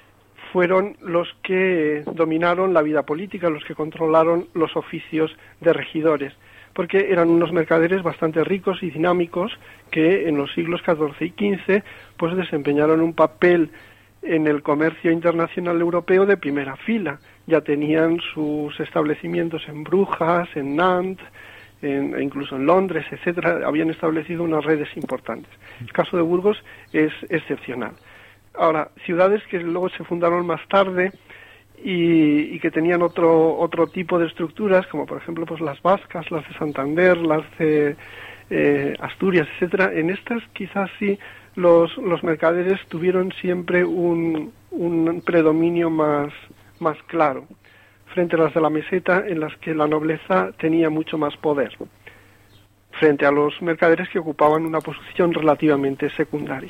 fueron los que dominaron la vida política, los que controlaron los oficios de regidores, porque eran unos mercaderes bastante ricos y dinámicos que en los siglos catorce y quince pues desempeñaron un papel en el comercio internacional europeo de primera fila. Ya tenían sus establecimientos en Brujas, en Nantes, En, incluso en Londres, etcétera, habían establecido unas redes importantes. El caso de Burgos es excepcional. Ahora, ciudades que luego se fundaron más tarde y, y que tenían otro otro tipo de estructuras, como por ejemplo pues las vascas, las de Santander, las de eh, Asturias, etcétera, en estas quizás sí los, los mercaderes tuvieron siempre un, un predominio más, más claro frente a las de la meseta, en las que la nobleza tenía mucho más poder, frente a los mercaderes que ocupaban una posición relativamente secundaria.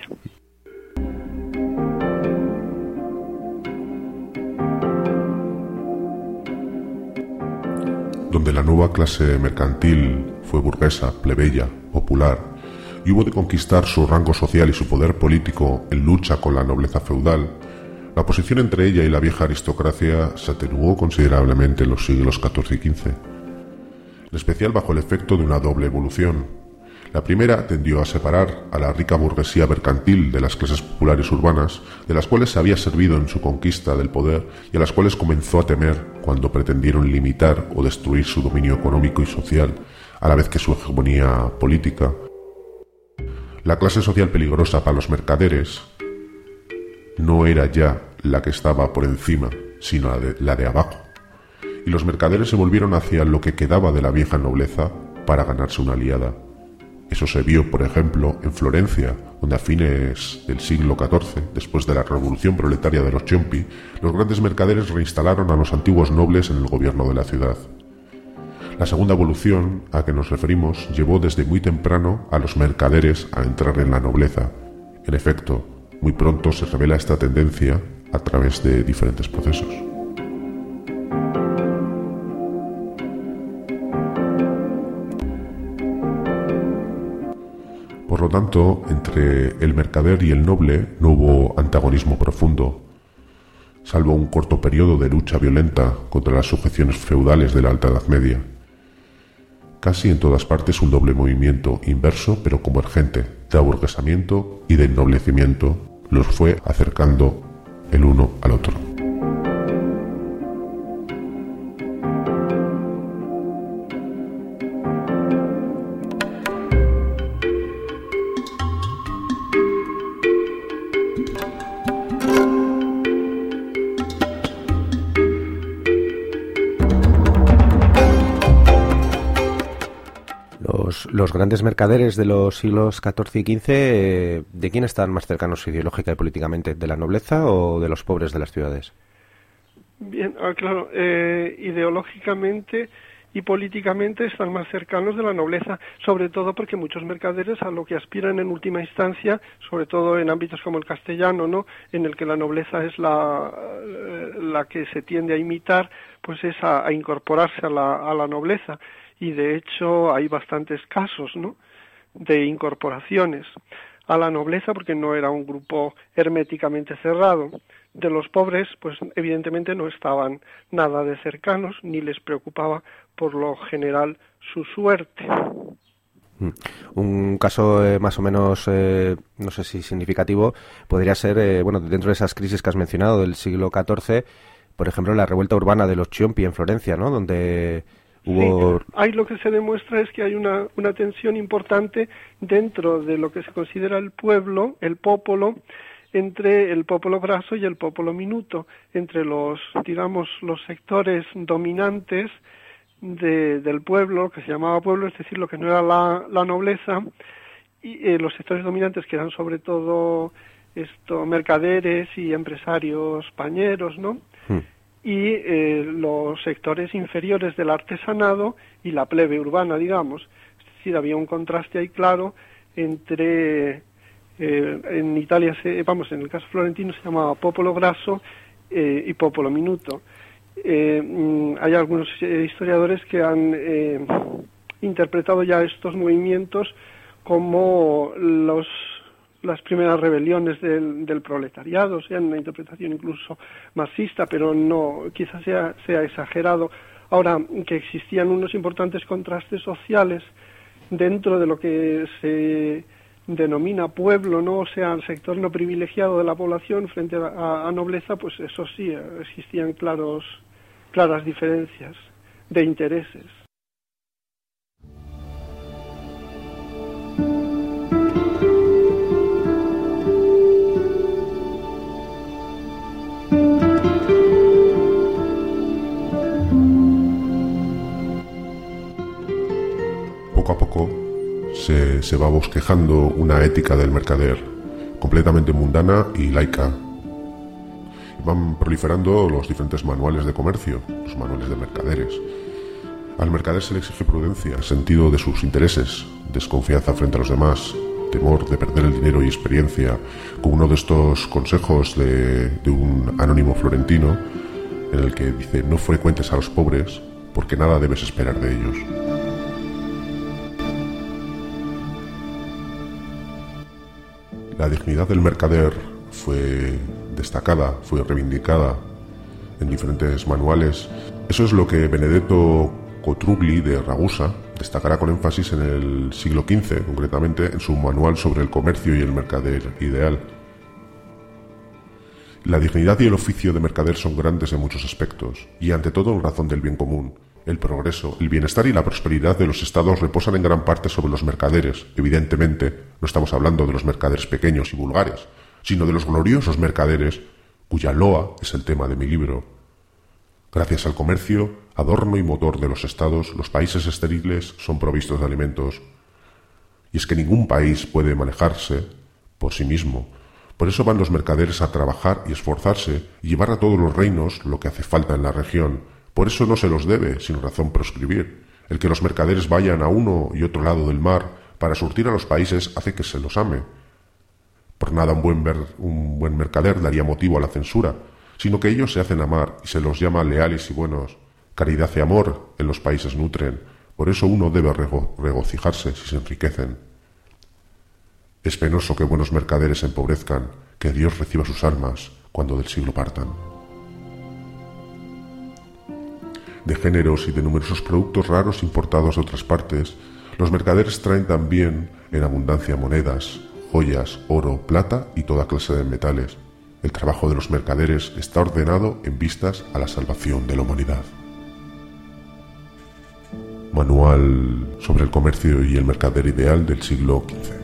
Donde la nueva clase mercantil fue burguesa, plebeya, popular, y hubo de conquistar su rango social y su poder político en lucha con la nobleza feudal, la oposición entre ella y la vieja aristocracia se atenuó considerablemente en los siglos catorce y quince, en especial bajo el efecto de una doble evolución. La primera tendió a separar a la rica burguesía mercantil de las clases populares urbanas, de las cuales se había servido en su conquista del poder y a las cuales comenzó a temer cuando pretendieron limitar o destruir su dominio económico y social, a la vez que su hegemonía política. La clase social peligrosa para los mercaderes no era ya la que estaba por encima, sino la de, la de abajo, y los mercaderes se volvieron hacia lo que quedaba de la vieja nobleza para ganarse una aliada. Eso se vio, por ejemplo, en Florencia, donde a fines del siglo catorce, después de la revolución proletaria de los Ciompi, los grandes mercaderes reinstalaron a los antiguos nobles en el gobierno de la ciudad. La segunda evolución a que nos referimos llevó desde muy temprano a los mercaderes a entrar en la nobleza. En efecto, muy pronto se revela esta tendencia a través de diferentes procesos. Por lo tanto, entre el mercader y el noble no hubo antagonismo profundo, salvo un corto periodo de lucha violenta contra las sujeciones feudales de la Alta Edad Media. Casi en todas partes un doble movimiento inverso pero convergente de aburguesamiento y de ennoblecimiento los fue acercando el uno al otro. Los grandes mercaderes de los siglos catorce y quince, ¿de quién están más cercanos ideológica y políticamente? ¿De la nobleza o de los pobres de las ciudades? Bien, ah, claro, eh, ideológicamente y políticamente están más cercanos de la nobleza, sobre todo porque muchos mercaderes a lo que aspiran en última instancia, sobre todo en ámbitos como el castellano, ¿no?, en el que la nobleza es la, la que se tiende a imitar, pues es a, a incorporarse a la, a la nobleza. Y de hecho hay bastantes casos, ¿no?, de incorporaciones a la nobleza, porque no era un grupo herméticamente cerrado. De los pobres, pues evidentemente no estaban nada de cercanos, ni les preocupaba por lo general su suerte. Un caso eh, más o menos, eh, no sé si significativo, podría ser, eh, bueno, dentro de esas crisis que has mencionado del siglo catorce, por ejemplo, la revuelta urbana de los Ciompi en Florencia, ¿no?, donde hubo... Sí, ahí lo que se demuestra es que hay una, una tensión importante dentro de lo que se considera el pueblo, el popolo, entre el popolo grasso y el popolo minuto, entre los, digamos, los sectores dominantes de, del pueblo, que se llamaba pueblo, es decir, lo que no era la, la nobleza, y eh, los sectores dominantes que eran sobre todo esto, mercaderes y empresarios pañeros, ¿no? Hmm. y eh, los sectores inferiores del artesanado y la plebe urbana, digamos. Es decir, había un contraste ahí claro entre, eh, en Italia, se, vamos, en el caso florentino se llamaba popolo grasso eh, y popolo minuto. Eh, hay algunos eh, historiadores que han eh, interpretado ya estos movimientos como los las primeras rebeliones del, del proletariado, o sea, en una interpretación incluso marxista, pero no, quizás sea, sea exagerado. Ahora, que existían unos importantes contrastes sociales dentro de lo que se denomina pueblo, ¿no?, o sea, el sector no privilegiado de la población frente a, a nobleza, pues eso sí, existían claros, claras diferencias de intereses. Poco a poco se, se va bosquejando una ética del mercader completamente mundana y laica. Van proliferando los diferentes manuales de comercio, los manuales de mercaderes. Al mercader se le exige prudencia, sentido de sus intereses, desconfianza frente a los demás, temor de perder el dinero y experiencia, con uno de estos consejos de, de un anónimo florentino en el que dice: no frecuentes a los pobres porque nada debes esperar de ellos. La dignidad del mercader fue destacada, fue reivindicada en diferentes manuales. Eso es lo que Benedetto Cotrugli de Ragusa destacará con énfasis en el siglo quince, concretamente en su manual sobre el comercio y el mercader ideal. La dignidad y el oficio de mercader son grandes en muchos aspectos, y ante todo en razón del bien común. El progreso, el bienestar y la prosperidad de los estados reposan en gran parte sobre los mercaderes. Evidentemente, no estamos hablando de los mercaderes pequeños y vulgares, sino de los gloriosos mercaderes, cuya loa es el tema de mi libro. Gracias al comercio, adorno y motor de los estados, los países estériles son provistos de alimentos. Y es que ningún país puede manejarse por sí mismo. Por eso van los mercaderes a trabajar y esforzarse y llevar a todos los reinos lo que hace falta en la región. Por eso no se los debe, sin razón, proscribir. El que los mercaderes vayan a uno y otro lado del mar para surtir a los países hace que se los ame. Por nada un buen, ver, un buen mercader daría motivo a la censura, sino que ellos se hacen amar y se los llama leales y buenos. Caridad y amor en los países nutren, por eso uno debe rego- regocijarse si se enriquecen. Es penoso que buenos mercaderes se empobrezcan, que Dios reciba sus almas cuando del siglo partan. De géneros y de numerosos productos raros importados de otras partes, los mercaderes traen también en abundancia monedas, joyas, oro, plata y toda clase de metales. El trabajo de los mercaderes está ordenado en vistas a la salvación de la humanidad. Manual sobre el comercio y el mercader ideal del siglo quince.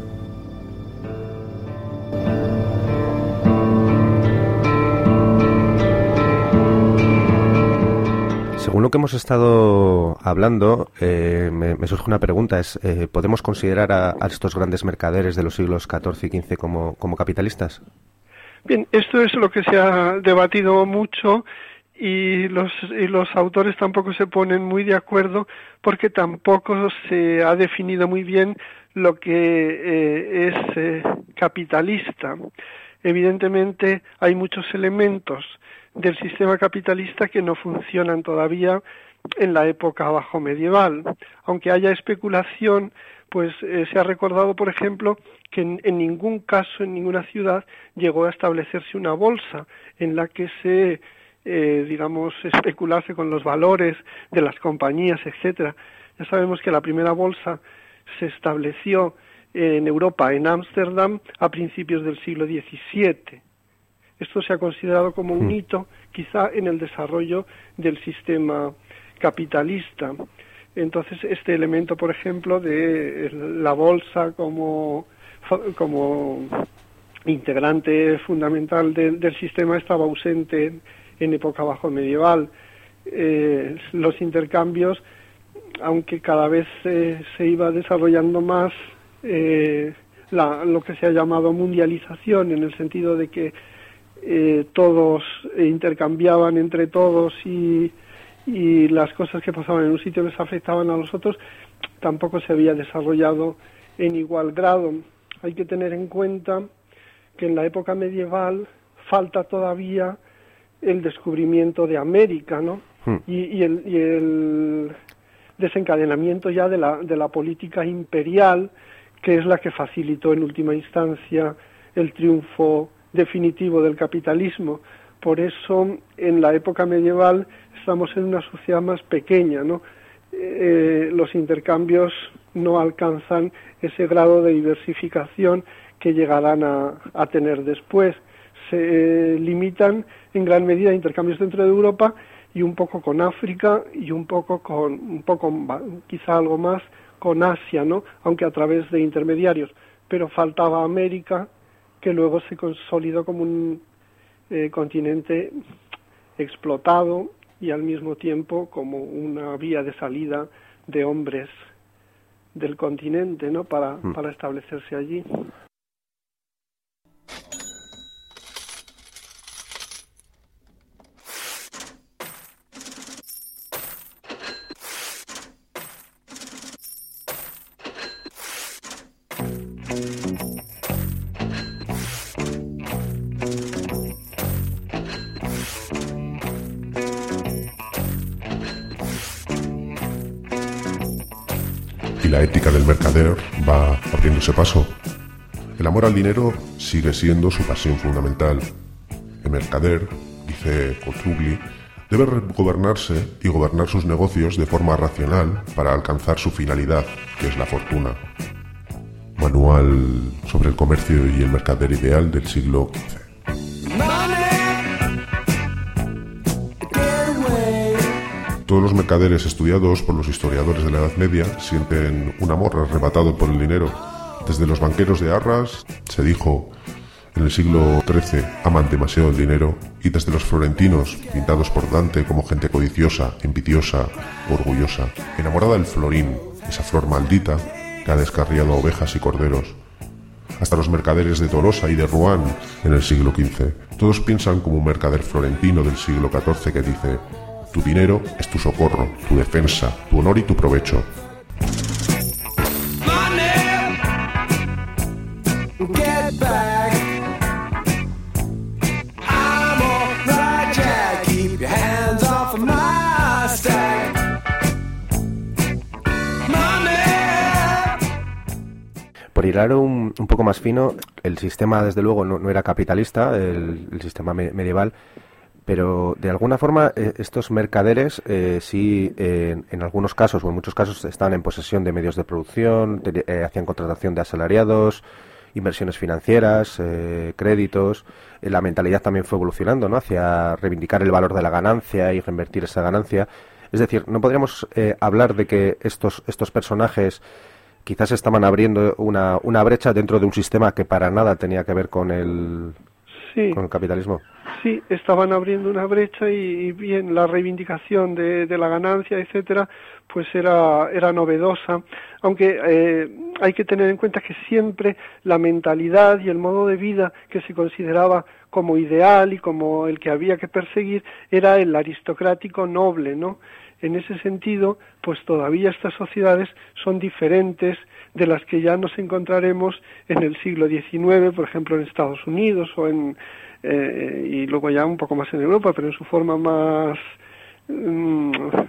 Según lo que hemos estado hablando, eh, me, me surge una pregunta. Es, eh, ¿podemos considerar a, a estos grandes mercaderes de los siglos catorce y quince como, como capitalistas? Bien, esto es lo que se ha debatido mucho y los, y los autores tampoco se ponen muy de acuerdo porque tampoco se ha definido muy bien lo que eh, es eh, capitalista. Evidentemente hay muchos elementos del sistema capitalista que no funcionan todavía en la época bajo medieval. Aunque haya especulación, pues eh, se ha recordado, por ejemplo, que en, en ningún caso, en ninguna ciudad, llegó a establecerse una bolsa en la que se, eh, digamos, especulase con los valores de las compañías, etcétera. Ya sabemos que la primera bolsa se estableció en Europa, en Ámsterdam, a principios del siglo diecisiete. Esto se ha considerado como un hito, quizá, en el desarrollo del sistema capitalista. Entonces, este elemento, por ejemplo, de la bolsa como, como integrante fundamental de, del sistema estaba ausente en, en época bajo medieval. Eh, los intercambios, aunque cada vez eh, se iba desarrollando más eh, la, lo que se ha llamado mundialización, en el sentido de que eh, todos intercambiaban entre todos y y las cosas que pasaban en un sitio les afectaban a los otros, tampoco se había desarrollado en igual grado. Hay que tener en cuenta que en la época medieval falta todavía el descubrimiento de América, ¿no? Hmm. Y, y, el, y el desencadenamiento ya de la, de la política imperial, que es la que facilitó en última instancia el triunfo definitivo del capitalismo. Por eso, en la época medieval estamos en una sociedad más pequeña, ¿no? Eh, los intercambios no alcanzan ese grado de diversificación que llegarán a, a tener después. Se eh, limitan en gran medida a intercambios dentro de Europa y un poco con África y un poco con, un poco quizá algo más con Asia, ¿no? Aunque a través de intermediarios. Pero faltaba América, que luego se consolidó como un Eh, continente explotado y al mismo tiempo como una vía de salida de hombres del continente, ¿no? Para, mm. para establecerse allí. La ética del mercader va abriéndose paso. El amor al dinero sigue siendo su pasión fundamental. El mercader, dice Kotrugli, debe gobernarse y gobernar sus negocios de forma racional para alcanzar su finalidad, que es la fortuna. Manual sobre el comercio y el mercader ideal del siglo quince. Todos los mercaderes estudiados por los historiadores de la Edad Media sienten un amor arrebatado por el dinero. Desde los banqueros de Arras se dijo en el siglo trece aman demasiado el dinero, y desde los florentinos, pintados por Dante como gente codiciosa, envidiosa, orgullosa, enamorada del florín, esa flor maldita que ha descarriado a ovejas y corderos, hasta los mercaderes de Tolosa y de Rouen en el siglo quince. Todos piensan como un mercader florentino del siglo catorce que dice: tu dinero es tu socorro, tu defensa, tu honor y tu provecho. Por hilar un, un poco más fino, el sistema desde luego no, no era capitalista, el, el sistema me, medieval, pero de alguna forma eh, estos mercaderes eh, sí eh, en algunos casos o en muchos casos estaban en posesión de medios de producción, de, eh, hacían contratación de asalariados, inversiones financieras, eh, créditos. Eh, la mentalidad también fue evolucionando, ¿no?, hacia reivindicar el valor de la ganancia y reinvertir esa ganancia. Es decir, no podríamos eh, hablar de que estos estos personajes quizás estaban abriendo una, una brecha dentro de un sistema que para nada tenía que ver con el, sí, con el capitalismo. Sí, estaban abriendo una brecha y, y bien, la reivindicación de, de la ganancia, etcétera, pues era, era novedosa, aunque eh, hay que tener en cuenta que siempre la mentalidad y el modo de vida que se consideraba como ideal y como el que había que perseguir era el aristocrático noble, ¿no? En ese sentido, pues todavía estas sociedades son diferentes de las que ya nos encontraremos en el siglo diecinueve, por ejemplo, en Estados Unidos o en eh, y luego ya un poco más en Europa, pero en su forma más mmm,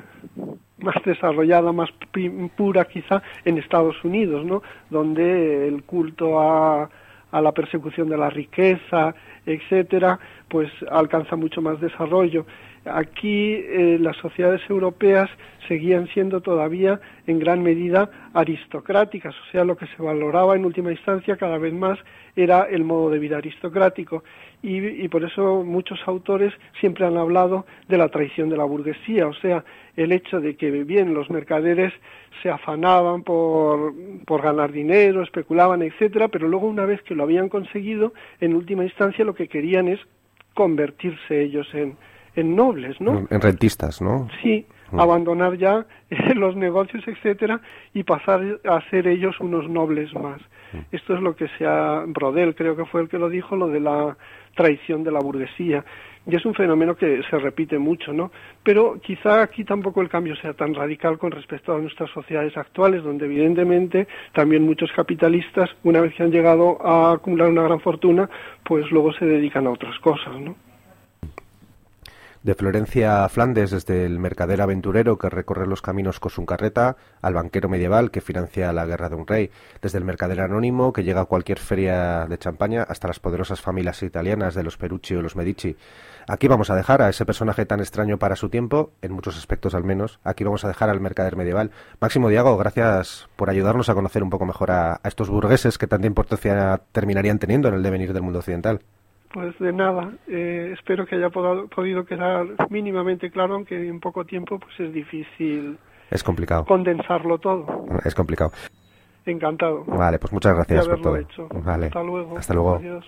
más desarrollada, más pura quizá en Estados Unidos, ¿no?, donde el culto a a la persecución de la riqueza, etcétera, pues alcanza mucho más desarrollo. Aquí eh, las sociedades europeas seguían siendo todavía en gran medida aristocráticas, o sea, lo que se valoraba en última instancia cada vez más era el modo de vida aristocrático, y, y por eso muchos autores siempre han hablado de la traición de la burguesía, o sea, el hecho de que bien los mercaderes se afanaban por, por ganar dinero, especulaban, etcétera, pero luego una vez que lo habían conseguido, en última instancia lo que querían es convertirse ellos en en nobles, ¿no? En rentistas, ¿no? Sí, mm. abandonar ya eh, los negocios, etcétera, y pasar a ser ellos unos nobles más. Mm. Esto es lo que se ha... Brodel creo que fue el que lo dijo, lo de la traición de la burguesía. Y es un fenómeno que se repite mucho, ¿no? Pero quizá aquí tampoco el cambio sea tan radical con respecto a nuestras sociedades actuales, donde evidentemente también muchos capitalistas, una vez que han llegado a acumular una gran fortuna, pues luego se dedican a otras cosas, ¿no? De Florencia a Flandes, desde el mercader aventurero que recorre los caminos con su carreta, al banquero medieval que financia la guerra de un rey, desde el mercader anónimo que llega a cualquier feria de champaña hasta las poderosas familias italianas de los Perucci o los Medici. Aquí vamos a dejar a ese personaje tan extraño para su tiempo, en muchos aspectos al menos, aquí vamos a dejar al mercader medieval. Máximo Diago, gracias por ayudarnos a conocer un poco mejor a, a estos burgueses que tanta importancia terminarían teniendo en el devenir del mundo occidental. Pues de nada, eh, espero que haya pod- podido quedar mínimamente claro, aunque en poco tiempo pues es difícil es complicado condensarlo todo. Es complicado. Encantado. Vale, pues muchas gracias por todo. Hecho. Vale. Hasta luego. Hasta luego. Adiós.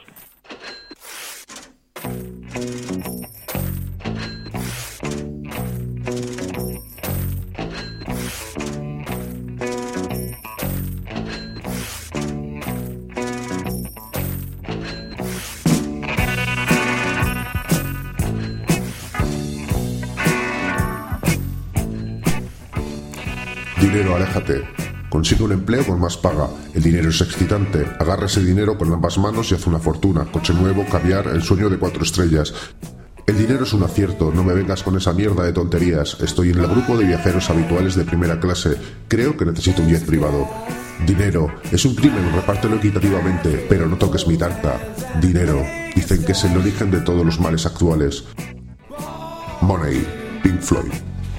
Dinero, aléjate. Consigue un empleo con más paga. El dinero es excitante. Agarra ese dinero con ambas manos y haz una fortuna. Coche nuevo, caviar, el sueño de cuatro estrellas. El dinero es un acierto. No me vengas con esa mierda de tonterías. Estoy en el grupo de viajeros habituales de primera clase. Creo que necesito un jet privado. Dinero, es un crimen, repártelo equitativamente, pero no toques mi tarta. Dinero, dicen que es el origen de todos los males actuales. Money, Pink Floyd.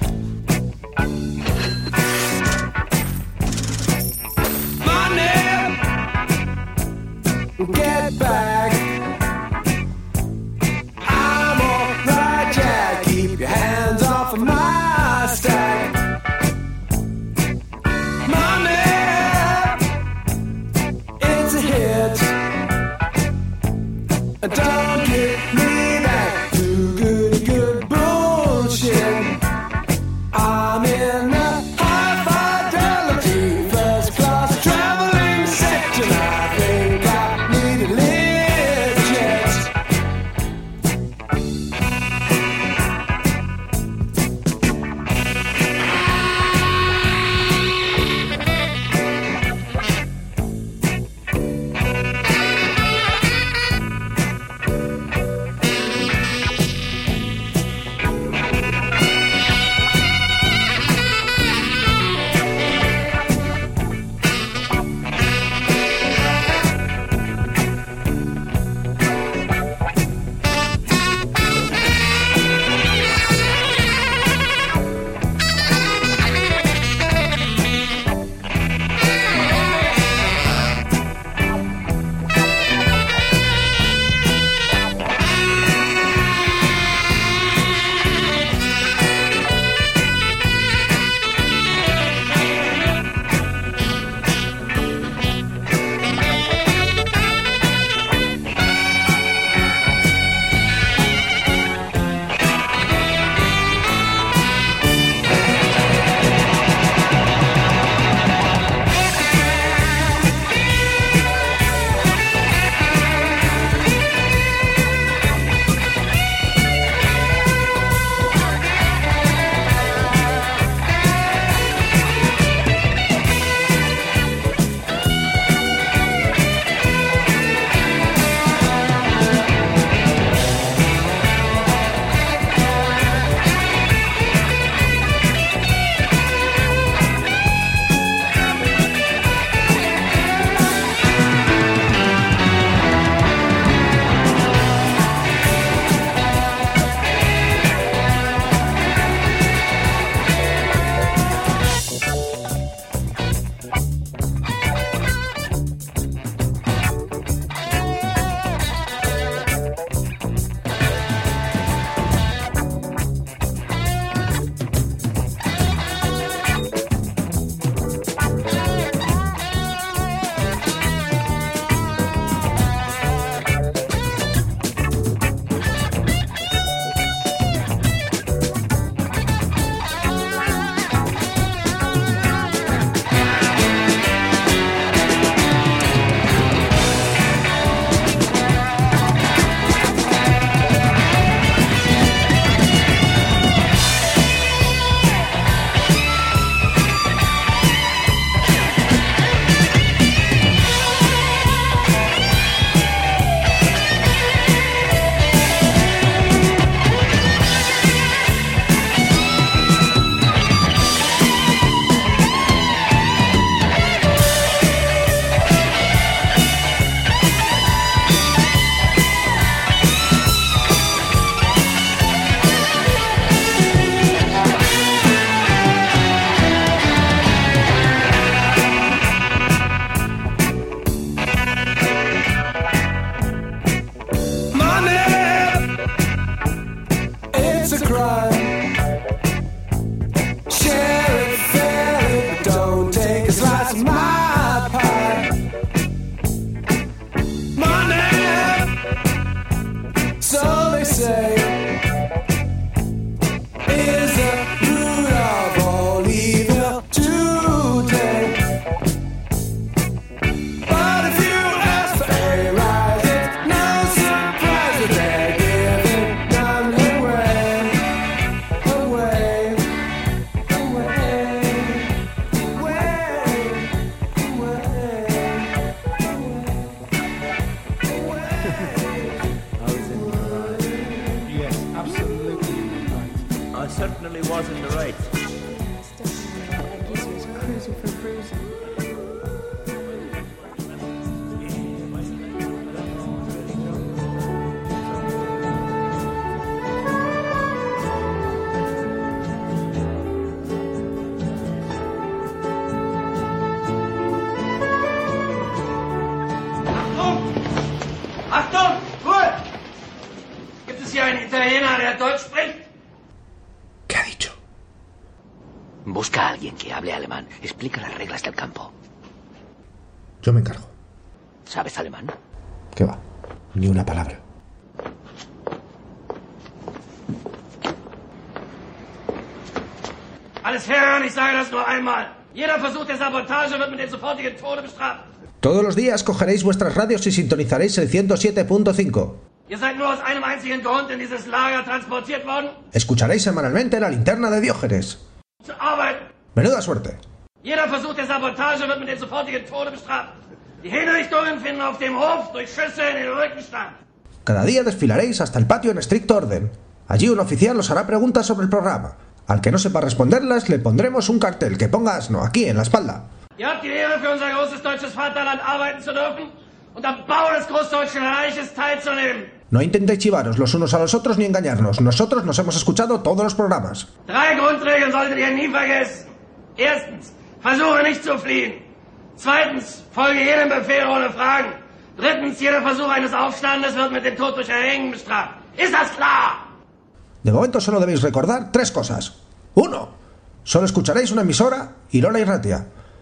Get back. I'm alright, Jack. Keep your hands off of my stack. Money, it's a hit. Don't get me that too good, good bullshit. I'm in a high fidelity first class traveling section. I think I need a lift jet. certainly was in the right. Yes, definitely. That geezer was cruising for bruising. einer, der Deutsch spricht? ¿Qué ha dicho? Busca a alguien que hable alemán. Explica las reglas del campo. Yo me encargo. ¿Sabes alemán? ¿Qué va? Ni una palabra. Alles hören, ich sage das nur einmal. Jeder Versuch der Sabotage wird mit dem sofortigen Tode bestraft. Todos los días cogeréis vuestras radios y sintonizaréis el ciento siete punto cinco. Ihr seid nur aus einem einzigen Grund in dieses Lager transportiert worden. Escucharéis semanalmente la linterna de Diógenes. Zu arbeiten. Menuda suerte. Jeder Versuch der Sabotage wird mit dem sofortigen Tode bestraft. Die Hinrichtungen finden auf dem Hof durch Schüsse in den Rücken statt. Cada día desfilaréis hasta el patio en estricto orden. Allí un oficial os hará preguntas sobre el programa. Al que no sepa responderlas, le pondremos un cartel que ponga asno aquí en la espalda. Ihr habt die Ehre, für unser großes deutsches Vaterland arbeiten zu dürfen und am Bau des Großdeutschen Reiches teilzunehmen. No intentéis chivaros los unos a los otros ni engañarnos. Nosotros nos hemos escuchado todos los programas. Drei Grundregeln solltet ihr nie vergessen. Erstens, versuche nicht zu fliehen. Zweitens, folge jedem Befehl ohne Fragen. Drittens, jeder Versuch eines Aufstandes wird mit dem Tod durch Erhängen bestraft. Ist das klar? De momento solo debéis recordar tres cosas. Uno, solo escucharéis una emisora y Lola y Ratia.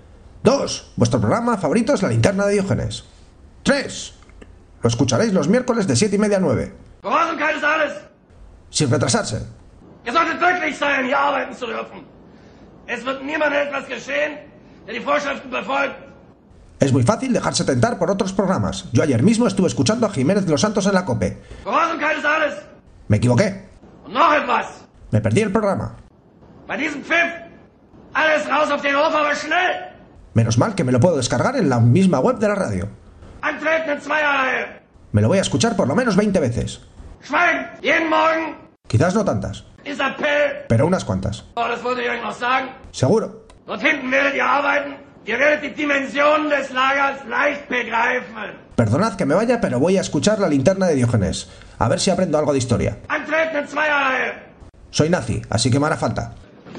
Dos, vuestro programa favorito es La Linterna de Diógenes. Tres, lo escucharéis los miércoles de siete y media a nueve. Gehorsamkeit ist alles. Sin retrasarse. Ihr solltet glücklich sein, hier arbeiten zu dürfen. Es wird niemandem etwas geschehen, der die Vorschriften befolgt. Es muy fácil dejarse tentar por otros programas. Yo ayer mismo estuve escuchando a Jiménez de los Santos en la COPE. Gehorsamkeit ist alles. Me equivoqué. Und noch etwas. Me perdí el programa. Bei diesem Pfiff, alles raus auf den Hof, aber schnell. Menos mal que me lo puedo descargar en la misma web de la radio. Antreten in Zweierreihe. Me lo voy a escuchar por lo menos veinte veces. Schweigen, jeden Morgen. Quizás no tantas, Ist Appell. pero unas cuantas. Oh, das wollte ich euch noch sagen. Seguro. Dort hinten werdet ihr arbeiten. Ihr werdet die Dimensionen des Lagers leicht begreifen. Perdonad que me vaya, pero voy a escuchar La Linterna de Diógenes. A ver si aprendo algo de historia. Antreten in Zweierreihe. Soy nazi, así que me hará falta.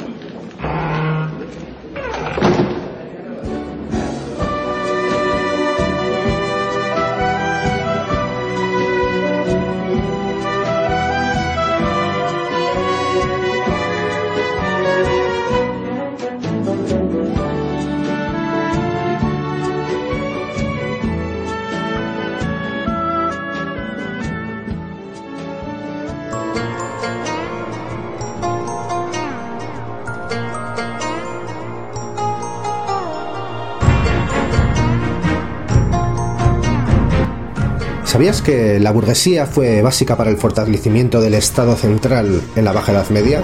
¿Sabías que la burguesía fue básica para el fortalecimiento del Estado central en la Baja Edad Media?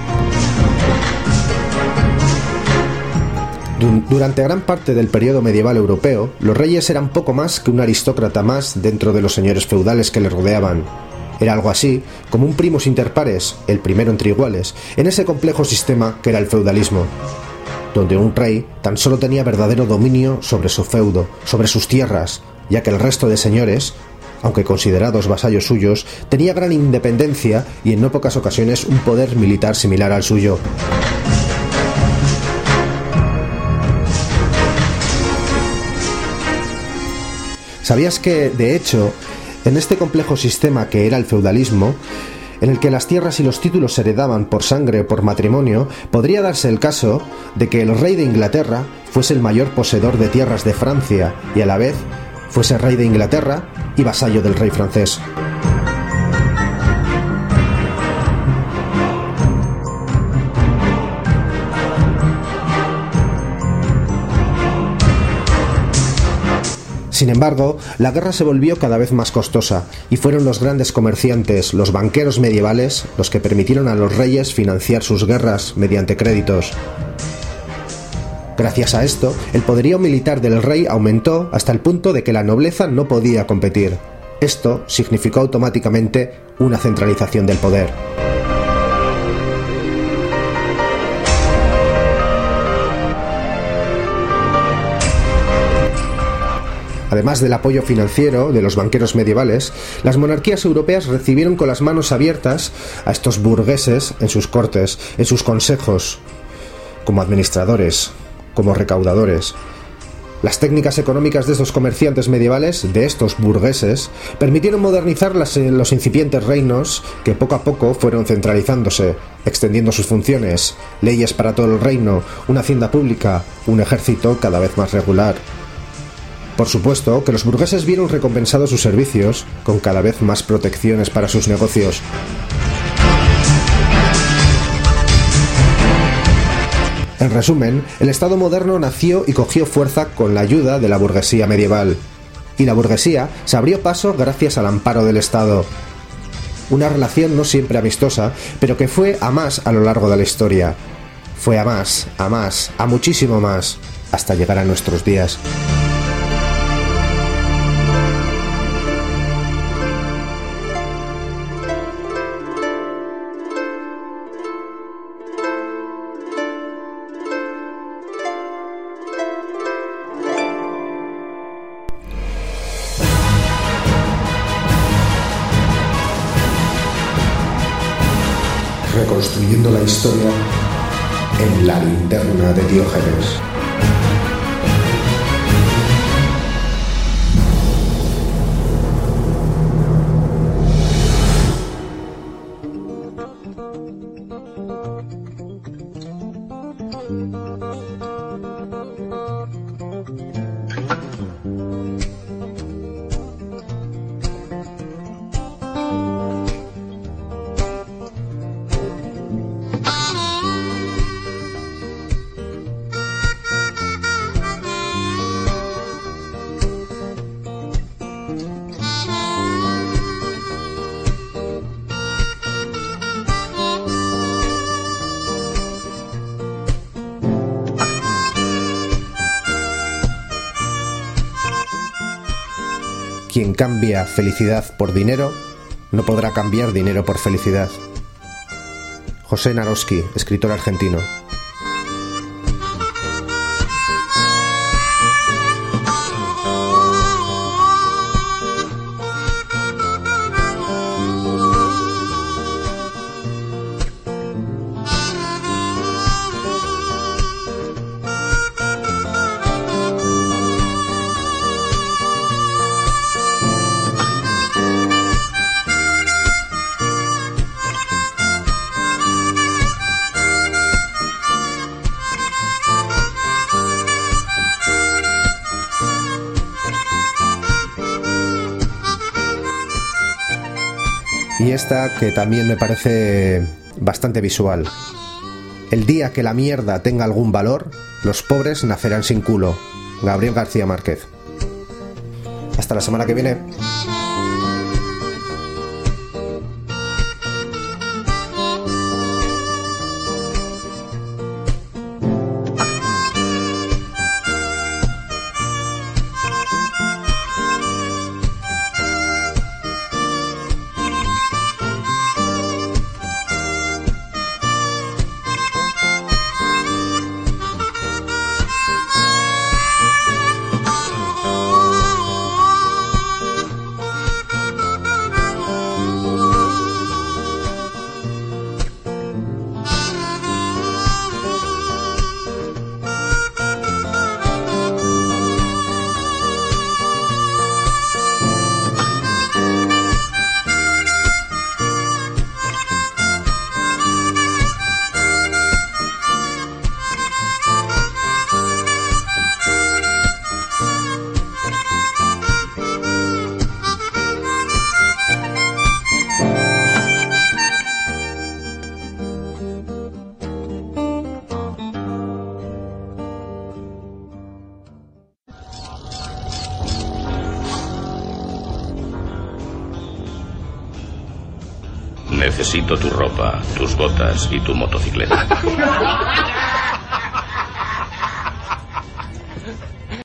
Durante gran parte del periodo medieval europeo, los reyes eran poco más que un aristócrata más dentro de los señores feudales que les rodeaban. Era algo así como un primus inter pares, el primero entre iguales, en ese complejo sistema que era el feudalismo, donde un rey tan solo tenía verdadero dominio sobre su feudo, sobre sus tierras, ya que el resto de señores, aunque considerados vasallos suyos, tenía gran independencia y en no pocas ocasiones un poder militar similar al suyo. ¿Sabías que, de hecho, en este complejo sistema que era el feudalismo, en el que las tierras y los títulos se heredaban por sangre o por matrimonio, podría darse el caso de que el rey de Inglaterra fuese el mayor poseedor de tierras de Francia y a la vez fuese rey de Inglaterra y vasallo del rey francés? Sin embargo, la guerra se volvió cada vez más costosa, y fueron los grandes comerciantes, los banqueros medievales, los que permitieron a los reyes financiar sus guerras mediante créditos. Gracias a esto, el poderío militar del rey aumentó hasta el punto de que la nobleza no podía competir. Esto significó automáticamente una centralización del poder. Además del apoyo financiero de los banqueros medievales, las monarquías europeas recibieron con las manos abiertas a estos burgueses en sus cortes, en sus consejos, como administradores, como recaudadores. Las técnicas económicas de estos comerciantes medievales, de estos burgueses, permitieron modernizar las, los incipientes reinos que poco a poco fueron centralizándose, extendiendo sus funciones, leyes para todo el reino, una hacienda pública, un ejército cada vez más regular. Por supuesto que los burgueses vieron recompensados sus servicios con cada vez más protecciones para sus negocios. En resumen, el Estado moderno nació y cogió fuerza con la ayuda de la burguesía medieval. Y la burguesía se abrió paso gracias al amparo del Estado. Una relación no siempre amistosa, pero que fue a más a lo largo de la historia. Fue a más, a más, a muchísimo más, hasta llegar a nuestros días. Reconstruyendo la historia en la linterna de Diógenes. Quien cambia felicidad por dinero, no podrá cambiar dinero por felicidad. José Naroski, escritor argentino. Y esta que también me parece bastante visual. El día que la mierda tenga algún valor, los pobres nacerán sin culo. Gabriel García Márquez. Hasta la semana que viene. Necesito tu ropa, tus botas y tu motocicleta.